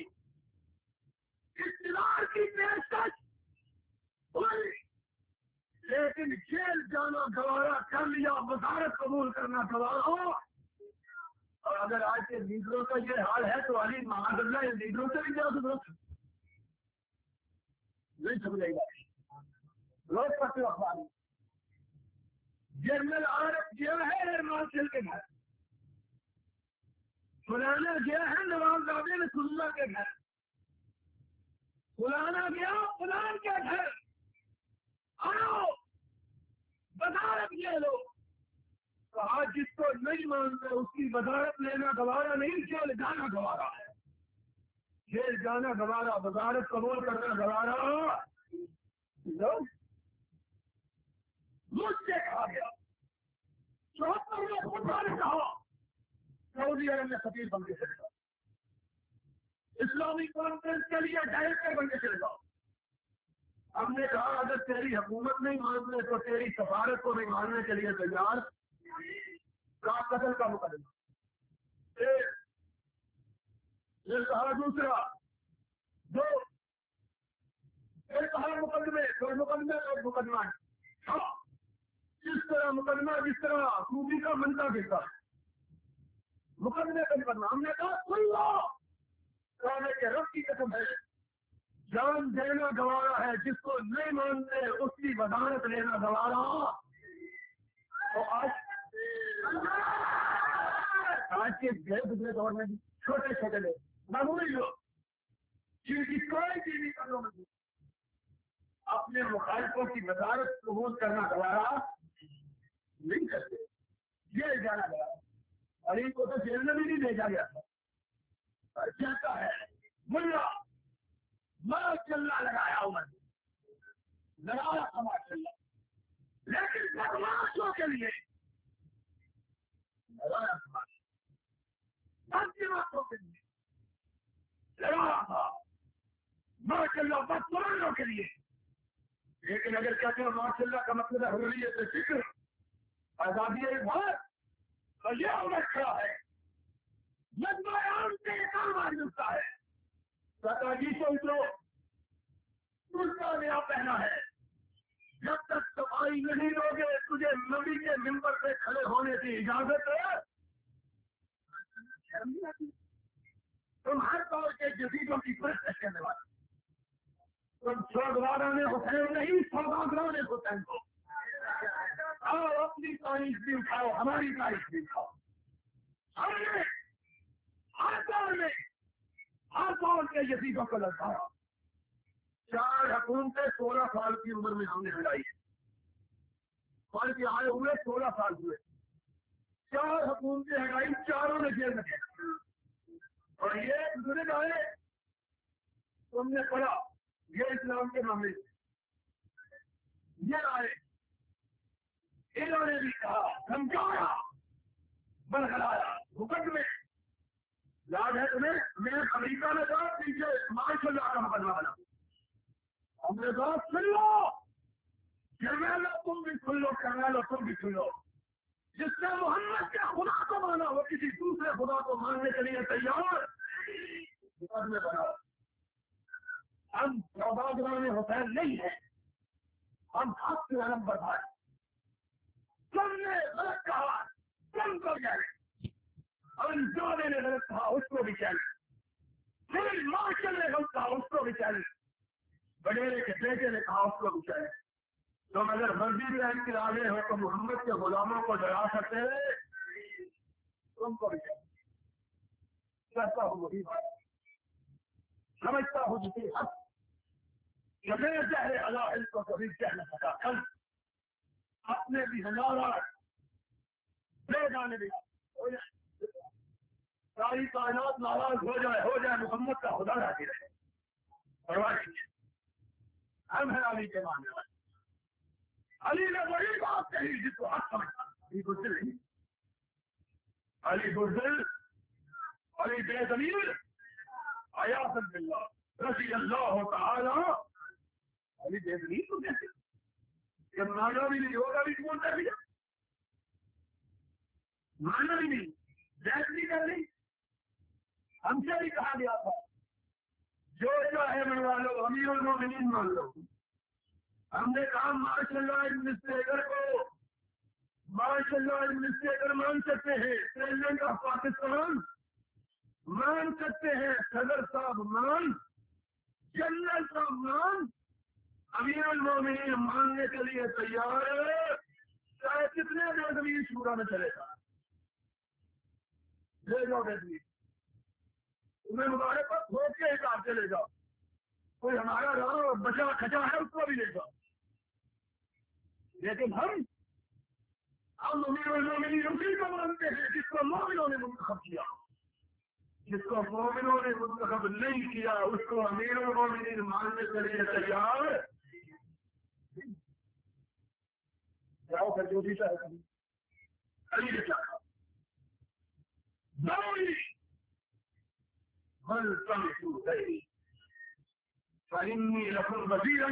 اقتدار کی پیشکش ہوئی، لیکن جیل جانا گوارا کر لیا، وزارت قبول کرنا گوارا ہو۔ اور اگر آج کے لیڈروں کا یہ حال ہے تو علی معاذ اللہ ان لیڈروں سے بھی کیا ضرورت نہیں سمجھے گا۔ روز پڑھتے اخبار میں جنرل عارف گیا ہے ایئرمارشل کے گھر، فلانا گیا ہے نواز زادے رسول اللہ کے گھر، فلانا گیا فلان کے گھر، آؤ وزارت لے لو۔ کہا جس کو نہیں مانتے اس کی وزارت لینا گوارا نہیں، جیل جانا گوارا ہے، جیل جانا گوارا، وزارت قبول کرنا گوارا۔ مجھ سے کہا گیا چوہتر میں خدا نے کہا سعودی عرب میں سفیر بن کے چلے جاؤ، اسلامی کانفرنس کے لیے ڈائریکٹر بن کے چلے جاؤ۔ ہم نے کہا اگر تیری حکومت نہیں مانتے تو تیری سفارت کو نہیں ماننے کے لیے تیار، کا قتل کا مقدمہ ایک، یہ کہا دوسرا دو، یہ کہا مقدمے دو مقدمے ایک مقدمہ ہے، جس طرح مقدمہ جس طرح خوبی کا منتا دیتا مقدمے کا مقدمہ۔ ہم نے کہا سن لو، کہنے کے رب کی قسم ہے جان دینا گوارا ہے، جس کو نہیں مانتے اس کی وزارت لینا گوارا۔ تو آج آج کے گئے گزرے دور میں بھی چھوٹے چھوٹے لوگ معمولی لوگ جن کی کوئی چیز نہیں کرو میں اپنے مخالفوں کی وزارت قبول کرنا گوارا نہیں کرتے، جیل جانا گوارا۔ علی کو تو جیل میں بھی نہیں بھیجا گیا تھا، کہتا ہے ملا ماں چلنا لگایا عمر لگایا ہمارا چلنا، لیکن بدماشوں کے لیے لگایا ہمارا بدماشوں کے لیے لگایا تھا، ماشاء اللہ بدماشوں کے لیے۔ لیکن اگر کہتے ہیں ماشاء اللہ کا مطلب ہے حریت فکر، آزادی بات، تو یہ عمر کھڑا ہے مجمع عام سے کام آ ملتا ہے، کہتا جی سوچ لو دوسرا نیا پہنا ہے، جب تک صفائی نہیں لوگے تجھے نبی کے ممبر پہ کھڑے ہونے کی اجازت ہے؟ تم ہر طور کے جدیدوں کی پرستش کرنے والے، تم سوداگران حسین نہیں، سوداگران حسین کو آؤ اپنی تاریخ بھی اٹھاؤ، ہماری تاریخ بھی اٹھاؤ۔ ہم نے ہر دور میں ہر دور کے یزیدوں کو لڑکایا، چار حکومتیں سولہ سال کی عمر میں ہم نے ہٹائی ہے، پڑھ کے آئے ہوئے سولہ سال ہوئے، چار حکومتیں ہٹائی، چاروں نے جیل میں گئے۔ اور یہ بزرگ آئے تم نے پڑھا یہ اسلام کے معاملے یہ آئے، انہوں نے بھی کہا سمجھایا بڑھلایا حکم میں یاد ہے تمہیں، میں امریکہ میں کہا پیچھے ماشاء اللہ کا مقدمہ بنا، ہم نے کہا سن لو کرنا لو تم بھی سن لو، کرنا لو تم بھی سن لو، جس نے محمد کے خدا کو مانا وہ کسی دوسرے خدا کو ماننے کے لیے تیار مقدمے بناؤ۔ ہم سوداگران حسین نہیں ہیں، ہم حق کے علم بردار، تم نے غلط کہا تم کو چیلنج، انجانے نے غلط کہا اس کو بھی چیلنج، پھر مارشل نے غلط کہا اس کو بھی چیلنج، بڈیرے کے بیٹے نے کہا اس کو بھی چیلنج۔ تم اگر مرضی بھی ان کے آگے ہو تو محمد کے غلاموں کو ڈرا سکتے ہیں، تم کو بھی چیلنج کرتا ہوں، وہی بات سمجھتا ہوں جسی حق جب چاہے اللہ علم کو کبھی کہہ نہ سکا، کل اپنے بھی ہزارہ بے جانے بھی ہو جائے، ساری کائنات ناراض ہو جائے ہو جائے محمد کا خدا راضی رہے، پرواہ نہیں، ہم ہیں علی کے ماننے والے۔ علی نے وہی بات کہی جس کو حق سمجھتا، علی بزدل نہیں، علی بزدل، علی بے زمین، عیاذ باللہ، رضی اللہ تعالی ابھی دیکھ لی تو کیسے کہ مانا بھی نہیں ہوگا بھی کون کر لیا مانا بھی نہیں دیکھ نہیں کر لی ہم سے بھی کہا گیا تھا جو جو ہے منوا لو امیر المومنین مان لو ہم نے کہا ماشاء اللہ ایڈمنسٹریٹر کو ماشاء اللہ ایڈمنسٹریٹر مان سکتے ہیں پریزیڈنٹ آف پاکستان مان سکتے ہیں صدر صاحب مان جنرل صاحب مان امیر المومنین ماننے کے لیے تیار ہے چاہے کتنے دیر زمین شورا میں چلے گا لے جاؤ بیٹھی تمہیں ہمارے پاس بھوک کے حساب سے لے جاؤ کوئی ہمارا رہا بچا کھچا ہے اس کو بھی لے جاؤ لیکن ہم ہم امیر المومنین اسی کو مانتے ہیں جس کو مومنوں نے منتخب کیا جس کو مومنوں نے منتخب نہیں کیا اس کو امیر المومنین ماننے کے لیے تیار جاؤ پھر جو بھی چاہے علی چاہا ضروری بل تمشوا گئی فإني لكم وزيرا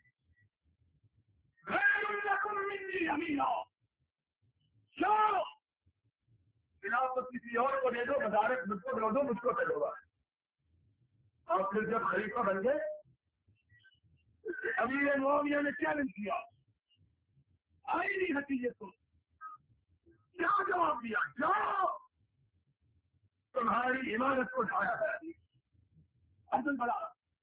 خير لكم مني أمينا جاؤ خلافت کسی اور کو دے دو مدارک مجھ کو دے دو مجھ کو دے دو اور پھر جب خلیفہ بن گئے امیر معاویہ نے چیلنج کیا آئی نہیں نتیجے کو کیا جواب دیا جاؤ تمہاری عمارت کو ڈھایا ہے عبد البلا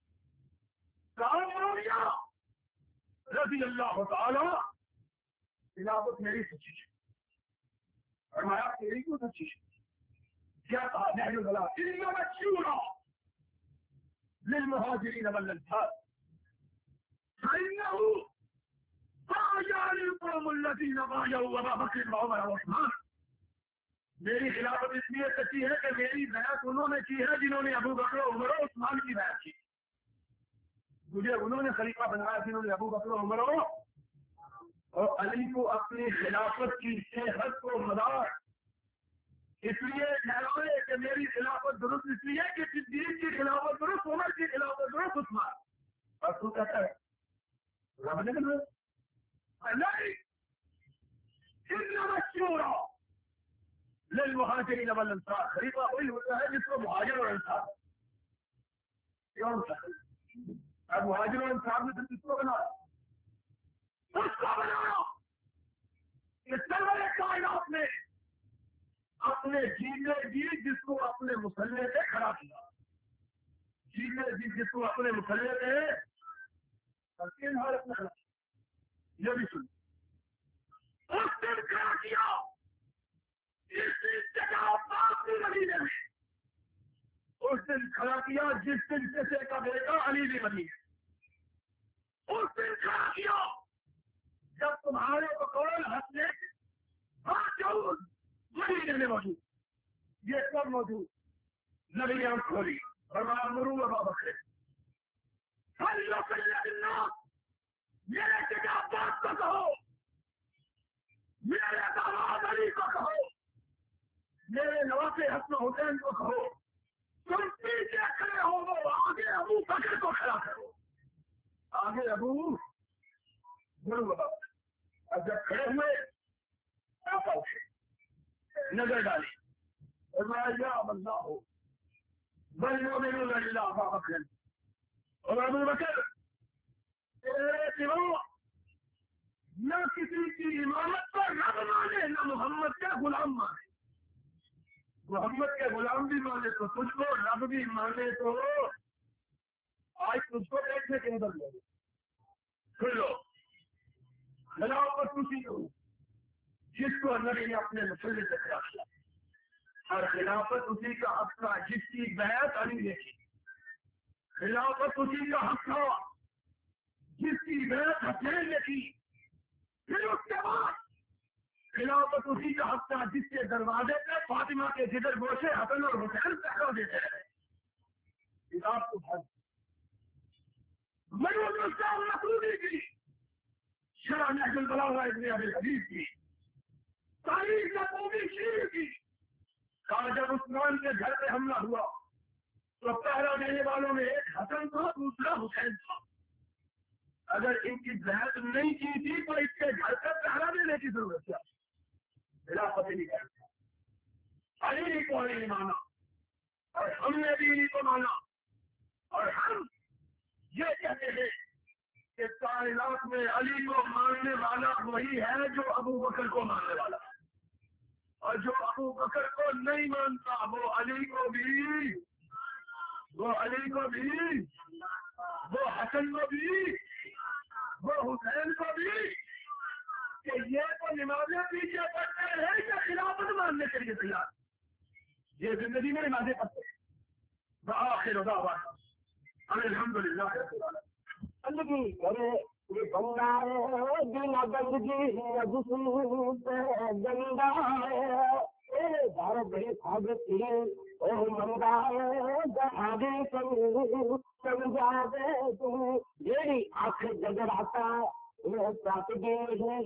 معاویہ رضی اللہ تعالی خلافت میری سچی ہے فرمایا تیری کیوں سچی ہے کیا کہا نہج البلا انما الشورى للمهاجرين والانصار فإنه بايع القوم الذين بايعوا أبا بكر وعمر وعثمان میری خلافت اس لیے سچی ہے کہ میری بیعت انہوں نے کی ہے جنہوں نے ابو بکر عمر و عثمان کی بیعت کی مجھے انہوں نے خلیفہ بنایا جنہوں نے ابو بکر عمر اور علی کو اپنی خلافت کی صحت کو مدار اس لیے ٹھہرائے کہ میری خلافت درست اس لیے کہ صدیق کی خلافت درست عمر کی خلافت درست عثمان اور تو کہتا ہے رب نے نہیں انما الشورى للمهاجرين والانصار خلیفہ وہی ہوتا ہے جس کو مہاجر اور انصار کیوں اب مہاجر اور انصار میں سے کس کو بنا اس کو بنایا کہ سرور کائنات نے اپنے جینے جی جس کو اپنے مسلح سے کھڑا کیا جینے جی جس کو اپنے مسلح سے کن حالت میں کھڑا کیا یہ بھی سن اس دن کھڑا کیا جس جگہ باقی مدینے میں اس دن کھڑا کیا جس دن جیسے کا بیٹا علی بھی بنی ہے اس دن کھڑا کیا جب تمہارے بقول ہنسنے ہاتھ جاؤ مدینے میں موجود یہ سب موجود نبی آنکھ کھولی فرمایا مرو ابا بکر صلو علی الناس میرے جگہ بات کو کہو میرے داماد علی کو کہو میرے نواسے حسن حسین کو کہو تم پیچھے کھڑے ہو وہ آگے ابو بکر کو کھڑا کرو آگے ابو مرو ابا بکر اب جب کھڑے ہوئے آپ اٹھے نظر ڈالی فرمایا یا اللہ ہو بل مومنون الا ابا بکر اور ابو بکر تیرے سوا نہ کسی کی امامت پر رب مانے نہ محمد کا غلام مانے محمد کے غلام بھی مانے تو تجھ کو رب بھی مانے تو آج تجھ کو دیکھنے کے اندر لے سن لو خلافت اسی کو جس کو نبی نے اپنے مسلح سے کھڑا کیا اور خلافت اسی کا حق تھا جس کی بیعت علی نے کی خلافت اسی کا حق تھا جس کی بیعت حسین نے کی پھر اس کے بعد خلافت اسی کا حق تھا جس کے دروازے پہ فاطمہ کے جگر گوشے حسن اور حسین پہرا دیتے رہے کتاب کو بھر مرود اسلام مسعودی کی شرح نہج البلاغہ ابن ابی الحدیث کی تاریخ نقومی شیر کی کہا جب عثمان کے گھر پہ حملہ ہوا تو پہرا دینے والوں میں ایک حسن تھا دوسرا حسین تھا. اگر ان کی زیادت نہیں کی تھی تو اس کے گھر کا پہرا دینے کی ضرورت کیا؟ خلافت نہیں کرتا. علی کو نہیں مانا اور ہم نے بھی علی کو مانا اور ہم یہ کہتے ہیں کہ کائنات میں علی کو ماننے والا وہی ہے جو ابو بکر کو ماننے والا ہے، اور جو ابو بکر کو نہیں مانتا وہ علی کو بھی وہ علی کو بھی وہ حسن کو بھی وہ حسین کو بھی کہ یہ تو نمازیں پیچھے پڑھتے ہیں یا خلافت ماننے کے لیے تیار، یہ زندگی میں نمازیں پڑھتے ہیں. بآخر دعوانا الحمدللہ رب العالمین. بندگی کرے یہ بندہ ہے بنا بندگی گندا ہے دار بڑے بھاگتی او منگا آگے سمجھا دے تم میری آنکھ جگر آتا کٹ دی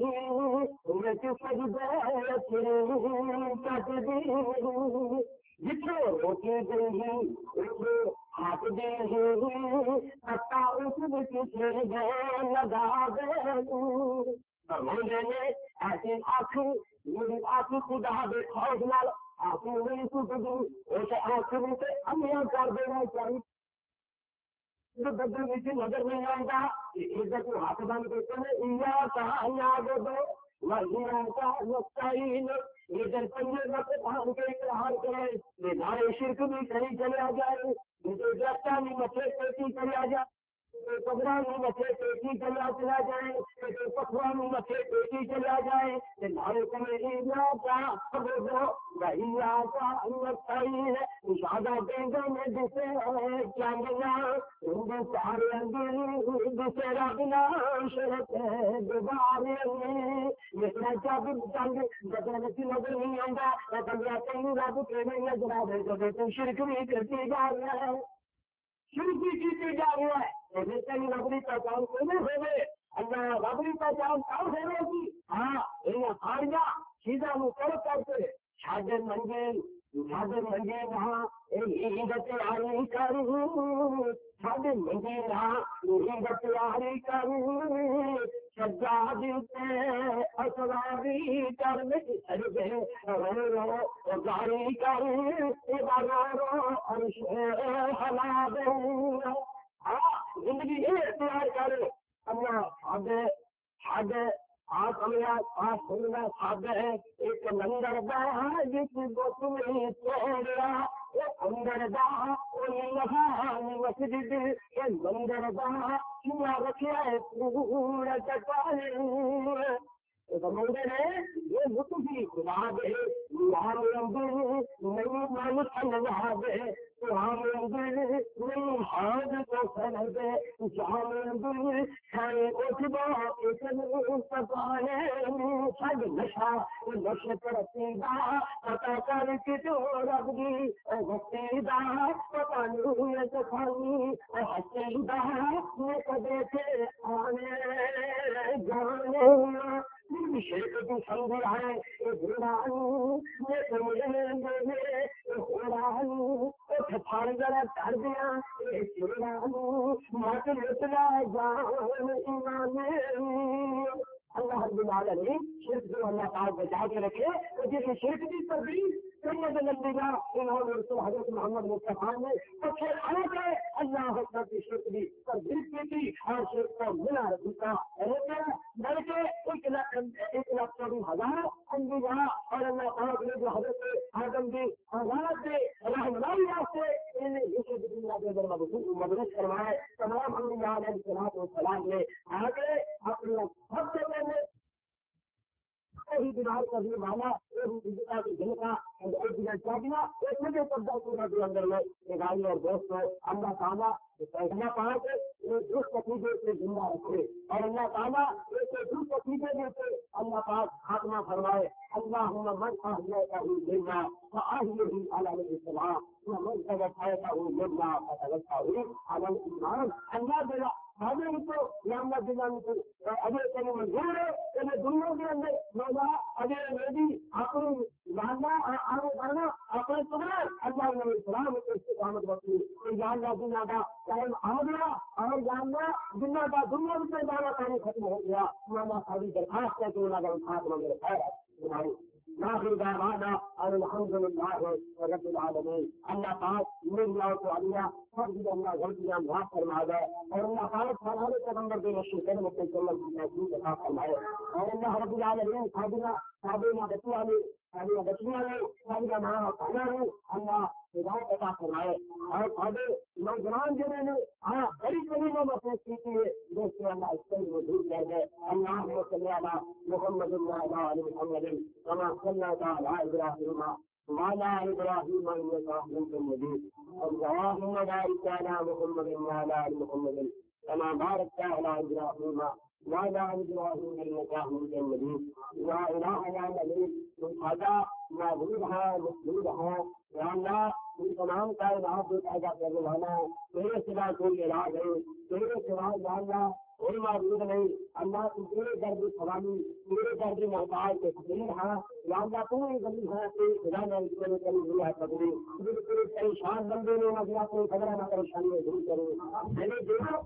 کٹ دی جتنے روٹی گئی ہاتھ دے پتا اس پیچھے گئے لگا دے منڈے نے ایسی آنکھ میری آنکھ خدا دے خوف نال آنکھ نہیں ٹوٹ دی اسے آنکھ میں سے امیاں کر دینا چاہیے بدل میں سے نظر نہیں آئے عزت کو ہاتھ بند دیتے ہیں یا کہاں یاد دو وہاں کا مستعین ادھر پنجے وقت ہم کے اقرار کرے نارے شرک بھی کہیں چلے آ جائے مجھے گرفتا بھی مچھے پیٹی چلے آ جائے پگڑا بھی مچھے پیٹی چلا چلا جائے پکڑا بھی مچھے پیٹی چلا جائے نارے کمیں کا بھیا کا مستعین اشادہ دینگا میں جسے کیا ملا سارے اندر دوسرا بنا شرط ہے دوبارے میں جب جنگ بدلنے کی نظر نہیں آتا لیکن کہیں رب کے نہیں نظر آ رہے تو شرک بھی کرتی جا رہا ہے شرک بھی کیتے جا رہا ہے لیکن کہیں ربری پہچان کو نہیں ہو گئے اللہ ربری پہچان کب ہو رہے گی ہاں یہ خارجہ سیدھا مقرر کرتے شادر منگل شادر منگل وہاں عزت آری کروں شادر منگل وہاں عزت آری کروں سجاد اسراری کر گاری کر عرش ہلا دوں زندگی یہ اختیار کر اللہ حد حد آپ آپ سننا ساد ہے ایک لنگر دا جس کو تم نے توڑا اندر دا مسجد یہ لنگر دا کیا رکھا ہے پورا چکالے مندر ہے یہ لطفی خراب ہے یہاں نہیں مانس نواب ہے وہاں نہیں حاض کو سند ہے جہاں سارے اتبا سب نشا نشے کرتے گا پتا کر کے جو رب دی بچے دا پتا نہیں سکھانی ہستے دا میں کدے تھے آنے جانے شیخ بھی سمجھ ہے ذرا کر دیا اللہ رب العالمین شرک جو اللہ تعالیٰ بچا کے رکھے تو جس شرک کی تربیت سید الانبیاء انہوں نے رسول حضرت محمد مصطفیٰ نے تو پھر آنے کے اللہ اکبر کی شرک کی تربیت کی تھی اور شرک کو ملا رکھی کا بلکہ ایک لاکھ ایک لاکھ چوبیس ہزار انبیاء اور اللہ تعالیٰ نے جو حضرت آدم کی آزاد سے رحمائی واسطے انہیں اسے دنیا کے اندر مدرس کروائے تمام انبیاء علیہ السلام نے آگے اپنے سب سے پہلے ہی دماغ کا بھی مانا دل کا چاہیے ایک مجھے قبضہ کرنا کے اندر میں بھائی اور دوست اللہ تعالیٰ اللہ پاک درست عقیدے سے زندہ رکھے اور اللہ تعالیٰ ایک درست عقیدے میں سے اللہ پاک خاتمہ فرمائے اللہ من احییتہ منا فاحیہ علی الاسلام ومن توفیتہ منا فتوفہ علی الایمان. اللہ دلا ہمیں کو محمد دلان کو اگر تمہیں منظور ہے کہ دنیا کے اندر مولا اگر نبی اپنی لانا آگے بڑھنا اپنے تمہیں اللہ علیہ السلام کو استقامت بخشی کہ جاننا دنیا کا ٹائم آ گیا اور جاننا دنیا کا دنیا میں جانا پانی ختم ہو گیا مانا ساری درخواست ہے کہ انہوں نے خاتمہ میرے خیر ہے تمہاری ناخر دعوانا اور الحمد للہ رب العالمین. اللہ پاک میری اور تعالیٰ سب بھی اللہ غلطیاں معاف فرما دے اور اللہ پاک ہمارے پیغمبر کے نشر کرنے کے جنت کی محسوس عطا فرمائے اور اللہ رب العالمین سابقہ سابقہ بچیاں میں سابقہ بچیاں میں سابقہ ماں کھانا میں اللہ ہدایت عطا فرمائے اور سابے نوجوان جنہوں نے ہاں بڑی زمینوں میں اپنے سیکھی ہے دوست اللہ اس سے موجود رہ گئے اللہ صلی اللہ محمد اللہ علیہ محمد کما صلی اللہ علیہ ابراہیم وعلى ابراہیم انک حمید مجید اللهم بارك على محمد وعلى ال محمد كما باركت على ابراہیم وعلى ابراہیم انک حمید مجید. لا الہ الا انت خدا معبود ہے مسجود ہے یا اللہ ان تمام کائنات کو پیدا کرنے والا ہے تیرے سوا کوئی الہ نہیں تیرے سوا یا اللہ کوئی معبود نہیں اللہ تو تیرے درد سوالی تیرے درد محتاج کے فقیر ہے یا اللہ تو ہی غنی ہے تیرے خدا نے اس کو کری دنیا قدری تیرے پریشان بندے نے مجھے کوئی خبر نہ پریشانی دور کرے میرے دینا